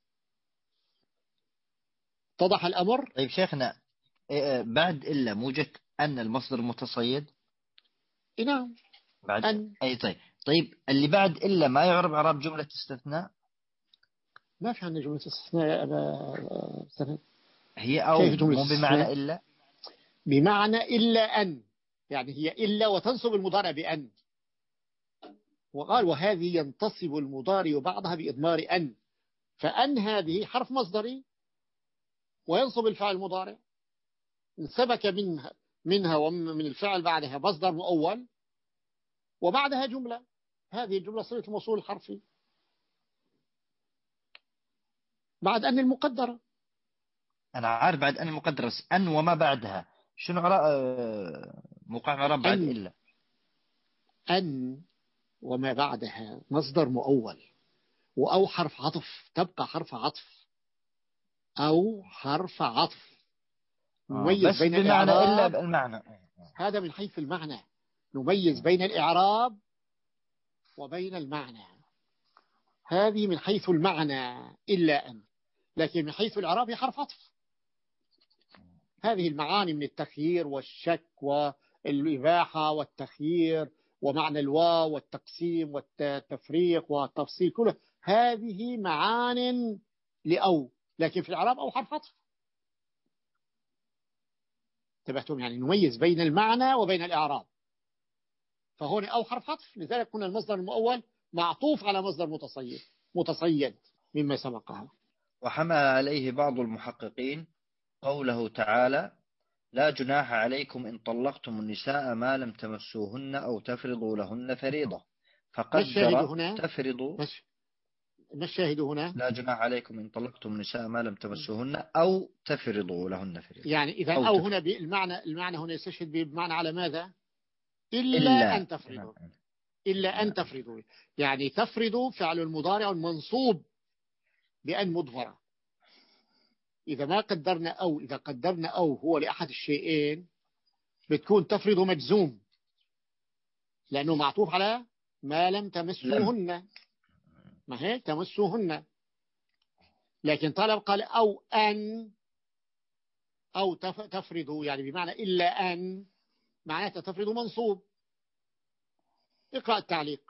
اتضح الأمر؟ طيب شيخنا، بعد إلا موجد أن المصدر متصيد نعم. بعد أن أي طيب طيب اللي بعد إلا ما يعرب إعراب جملة استثناء؟ ما في عندنا جملة استثناء يا أبا سند. هي أو كيف جملة مو استثناء؟ بمعنى إلا، بمعنى إلا أن، يعني هي إلا وتنصب المضارع بأن، وقال وهذه ينتصب المضارع بعضها بإضمار أن، فأن هذه حرف مصدري وينصب الفعل المضارع، انسبك منها منها ومن الفعل بعدها مصدر مؤول وبعدها جملة، هذه الجملة صلة الموصول الحرفي بعد أن المقدرة. أنا عارف بعد أن المقدرة، أن وما بعدها شنو عرا... موقع إعراب بعد أن إلا؟ أن وما بعدها مصدر مؤول، وأو حرف عطف، تبقى حرف عطف أو حرف عطف. آه نميز بس بين بمعنى إلا الإعراب، بالمعنى. هذا من حيث المعنى، نميز بين الإعراب وبين المعنى، هذه من حيث المعنى إلا أن، لكن من حيث الإعراب هي حرف عطف. هذه المعاني من التخيير والشك والإباحة والتخيير ومعنى الواو والتقسيم والتفريق والتفصيل، كله هذه معان لأو، لكن في الإعراب أو حرف عطف. انتبهتم؟ يعني نميز بين المعنى وبين الإعراب، فهون أو حرف عطف، لذلك كنا المصدر المؤول معطوف على مصدر متصيد متصيد مما سبقها. وحمل عليه بعض المحققين قوله تعالى لا جناح عليكم إن طلقتم النساء ما لم تمسوهن أو تفرضوا لهن فريضة، ما الشاهد فقدر هنا؟ تفرضوا. ما الشاهد هنا؟ لا جناح عليكم إن طلقتم النساء ما لم تمسوهن أو تفرضوا لهن فريضة. يعني إذا أو, أو تفرض. هنا بالمعنى، المعنى هنا يستشهد بمعنى على ماذا؟ إلا, إلا أن تفرضوا. إلا أن تفرضوا، يعني تفرضوا فعل المضارع منصوب بأن مضمرة. إذا ما قدرنا أو، إذا قدرنا أو هو لأحد الشيئين بتكون تفرض مجزوم، لأنه معطوف على ما لم تمسوهن، ما هيك تمسوهن. لكن طالب قال أو أن، أو تفرضوا يعني بمعنى إلا أن، معناته تفرض منصوب. اقرأ التعليق.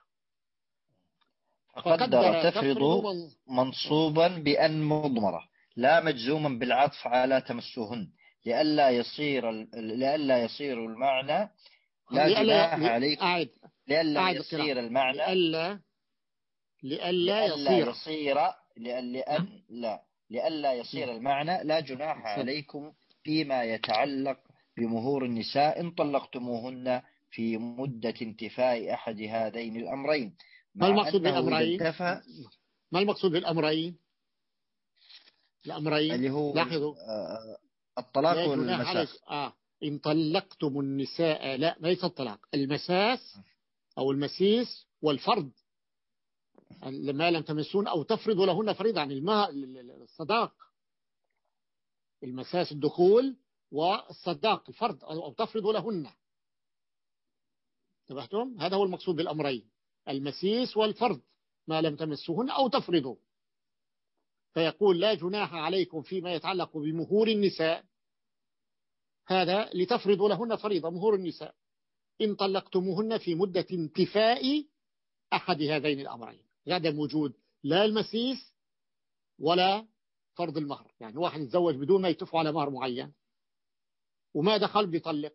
فقدر تفرض منصوبا بأن مضمرة لا مجزوما بالعطف على تمسوهن لئلا يصير لئلا يصير المعنى لا جناح عليكم لئلا يصير المعنى لئلا لئلا يصير يصير لأن لا لئلا يصير المعنى لا جناح عليكم فيما يتعلق بمهور النساء إن طلقتموهن في مدة انتفاء أحد هذين الأمرين. ما المقصود بالأمرين؟ ما المقصود بالأمرين؟ الأمرين اللي هو لاحظوا الطلاق والمساس. آه. إن طلقتم النساء، لا ليس الطلاق، المساس أو المسيس والفرض، ما لم تمسون أو تفرضوا لهن فريضة عن الماء الصداق، المساس الدخول والصداق الفرض أو تفرضوا لهن. انتبهتم؟ هذا هو المقصود بالأمرين، المسيس والفرض ما لم تمسوهن أو تفرضوا. فيقول لا جناح عليكم فيما يتعلق بمهور النساء، هذا لتفرضوا لهن فريضة مهور النساء إن طلقتموهن في مدة انتفاء أحد هذين الأمرين، عدم وجود لا المسيس ولا فرض المهر. يعني واحد يتزوج بدون ما يتفق على مهر معين وما دخل بيطلق،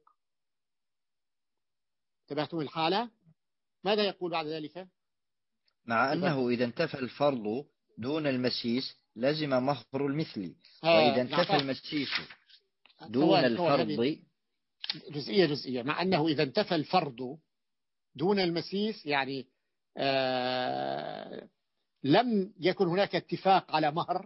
انتبهتم الحالة؟ ماذا يقول بعد ذلك؟ مع أنه إذا انتفى الفرض دون المسيس لزم مهر المثل، آه وإذا انتفى نعم. المسيس دون ثواني الفرض ثواني جزئية جزئية. مع أنه إذا انتفى الفرض دون المسيس يعني آه لم يكن هناك اتفاق على مهر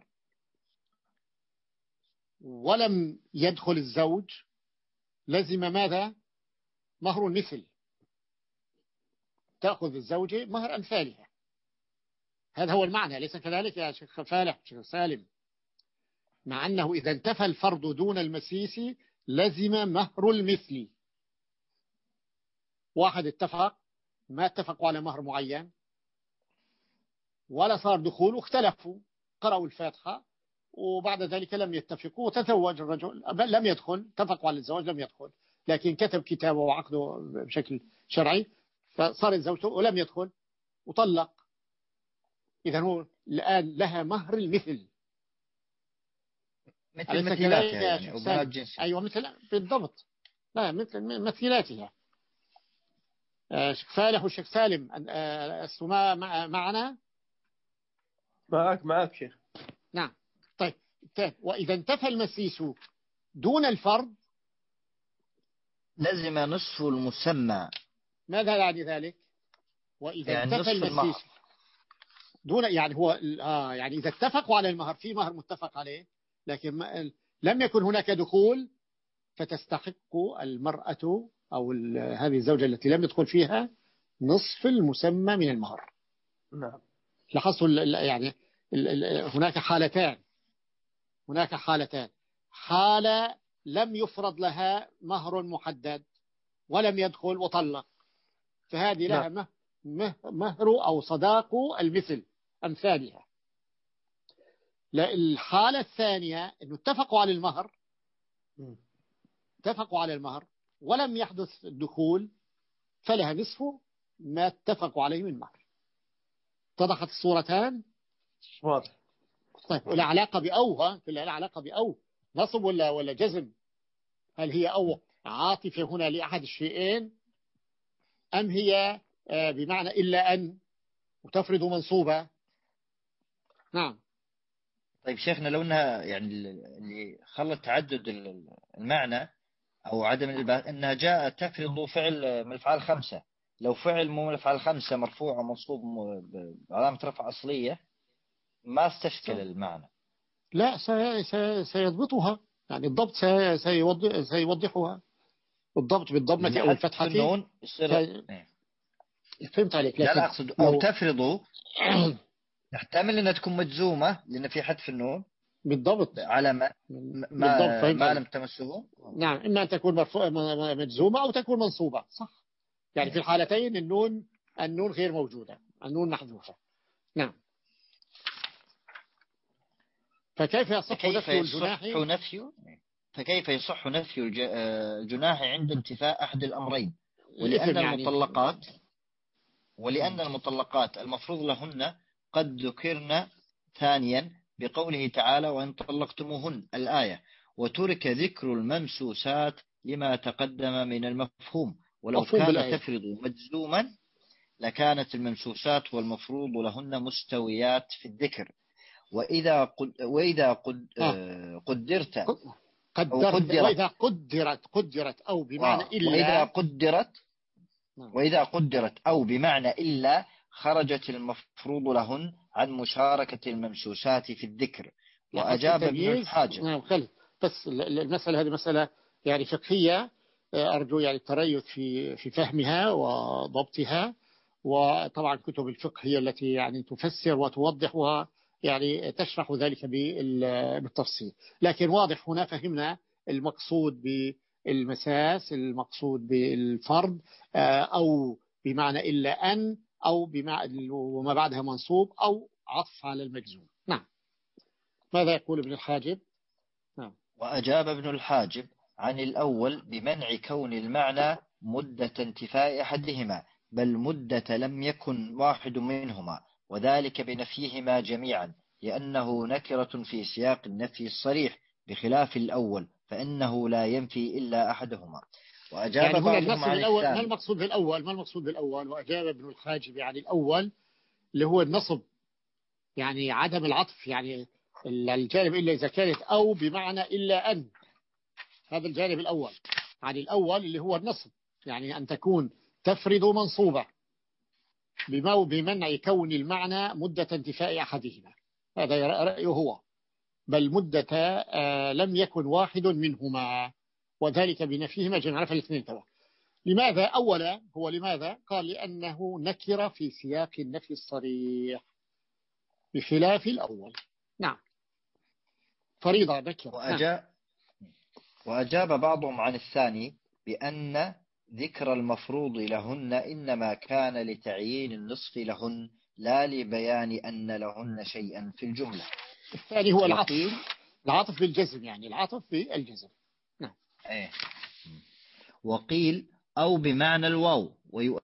ولم يدخل الزوج، لزم ماذا؟ مهر المثل، تأخذ الزوجة مهر أمثالها. هذا هو المعنى، ليس كذلك يا شيخ فالح شيخ سالم؟ مع أنه إذا انتفى الفرض دون المسيس لزم مهر المثل. واحد اتفق، ما اتفقوا على مهر معين ولا صار دخول واختلفوا، قرأوا الفاتحة وبعد ذلك لم يتفقوا وتزوج الرجل، لم يدخل، اتفقوا على الزواج لم يدخل، لكن كتب كتابه وعقده بشكل شرعي فصار الزوج ولم يدخل وطلق. إذا هو الآن لها مهر المثل مثل مثيلاتها يعني وبنات جنسها. أيوة مثل بالضبط، لا مثل مثيلاتها. شيخ فالح والشيخ سالم السماء معنا؟ معك معك شيخ. نعم طيب. وإذا انتفى المسيس دون الفرض لزم نصف المسمى. ماذا يعني ذلك؟ وإذا يعني انتفى المسيس دون يعني هو آه يعني إذا اتفقوا على المهر، في مهر متفق عليه لكن ما لم يكن هناك دخول، فتستحق المرأة أو هذه الزوجة التي لم يدخل فيها نصف المسمى من المهر. نعم. لاحظوا يعني هناك حالتان، هناك حالتان. حالة لم يفرض لها مهر محدد ولم يدخل وطلق، فهذه لها نعم. مهر أو صداق المثل أمثالها. الحالة الثانية أنه اتفقوا على المهر، اتفقوا على المهر ولم يحدث الدخول، فلها نصف ما اتفقوا عليه من مهر. اتضحت الصورتان؟ واضح. طيب ولا علاقة بأو، ها لا علاقة بأو نصب ولا ولا جزم؟ هل هي أو عاطفة هنا لأحد الشيئين أم هي بمعنى إلا أن وتفرض منصوبة؟ نعم. طيب شيخنا لو أنها يعني اللي خلت تعدد المعنى أو عدم الإلباس أنها جاء تفرض فعل من الأفعال الخمسة، لو فعل مو من الأفعال الخمسة مرفوع ومنصوب بعلامة رفع أصلية ما استشكل المعنى. لا سيضبطها، يعني الضبط سيوضحها، الضبط بالضمة أو الفتحة النون سي... فهمت عليك. لا, لا أقصد أو لو... تفرض تحتمل أنها تكون مجزومة لأن في حذف النون بالضبط على ما, ما, ما لم تمسه. نعم إما أن تكون مرفوع مجزومة أو تكون منصوبة، صح. يعني في الحالتين النون النون غير موجودة، النون محذوفة. نعم. فكيف يصح نفي الجناح؟ نفي فكيف يصح نفي الجناح عند انتفاء أحد الأمرين؟ ولأن يعني المطلقات ولأن المطلقات المفروض لهن قد ذكرن ثانيا بقوله تعالى وإن طلقتموهن الآية، وترك ذكر الممسوسات لما تقدم من المفهوم، ولو كان تفرض مجزوما لكانت الممسوسات والمفروض لهن مستويات في الذكر. وإذا قد وإذا قد آه. قدرت قدرت وإذا قدرت قدرت أو بمعنى آه. إلا وإذا قدرت وإذا قدرت أو بمعنى إلا خرجت المفروض لهن عن مشاركة الممسوسات في الذكر. وأجاب ابن الحاجب. نعم خلي بس المسألة هذه مسألة يعني فقهية، أرجو يعني التريث في في فهمها وضبطها، وطبعا كتب الفقه هي التي يعني تفسر وتوضح ويعني تشرح ذلك بالتفصيل. لكن واضح هنا فهمنا المقصود بالمساس، المقصود بالفرض، أو بمعنى إلا أن، أو بمعنى وما بعدها منصوب، أو عطف على المجزوم. نعم. ماذا يقول ابن الحاجب؟ نعم. وأجاب ابن الحاجب عن الأول بمنع كون المعنى مدة انتفاء أحدهما، بل مدة لم يكن واحد منهما، وذلك بنفيهما جميعا، لأنه نكرة في سياق النفي الصريح، بخلاف الأول فإنه لا ينفي إلا أحدهما. وأجاب يعني هنا بعضهم النص عن بالأول، ما الثاني. المقصود بالأول؟ ما المقصود بالأول؟ وأجاب ابن الحاجب عن الأول اللي هو النصب، يعني عدم العطف، يعني الجانب إلا إذا كانت أو بمعنى إلا أن، هذا الجانب الأول. عن الأول اللي هو النصب، يعني أن تكون تفرض منصوبة بمنع كون المعنى مدة انتفاء أحدهما، هذا رأيه هو، بل مدة آه لم يكن واحد منهما، وذلك بنفيهما جميعا في الاثنين توا. لماذا؟ أولا هو لماذا؟ قال لأنه نكر في سياق النفي الصريح بخلاف الأول. نعم، فريضة نكرة. وأجاب, وأجاب بعضهم عن الثاني بأن ذكر المفروض لهن إنما كان لتعيين النصف لهن، لا لبيان أن لهن شيئا في الجملة. الثاني هو العطف، العطف بالجزم، يعني العطف بالجزم. نعم. وقيل أو بمعنى الواو،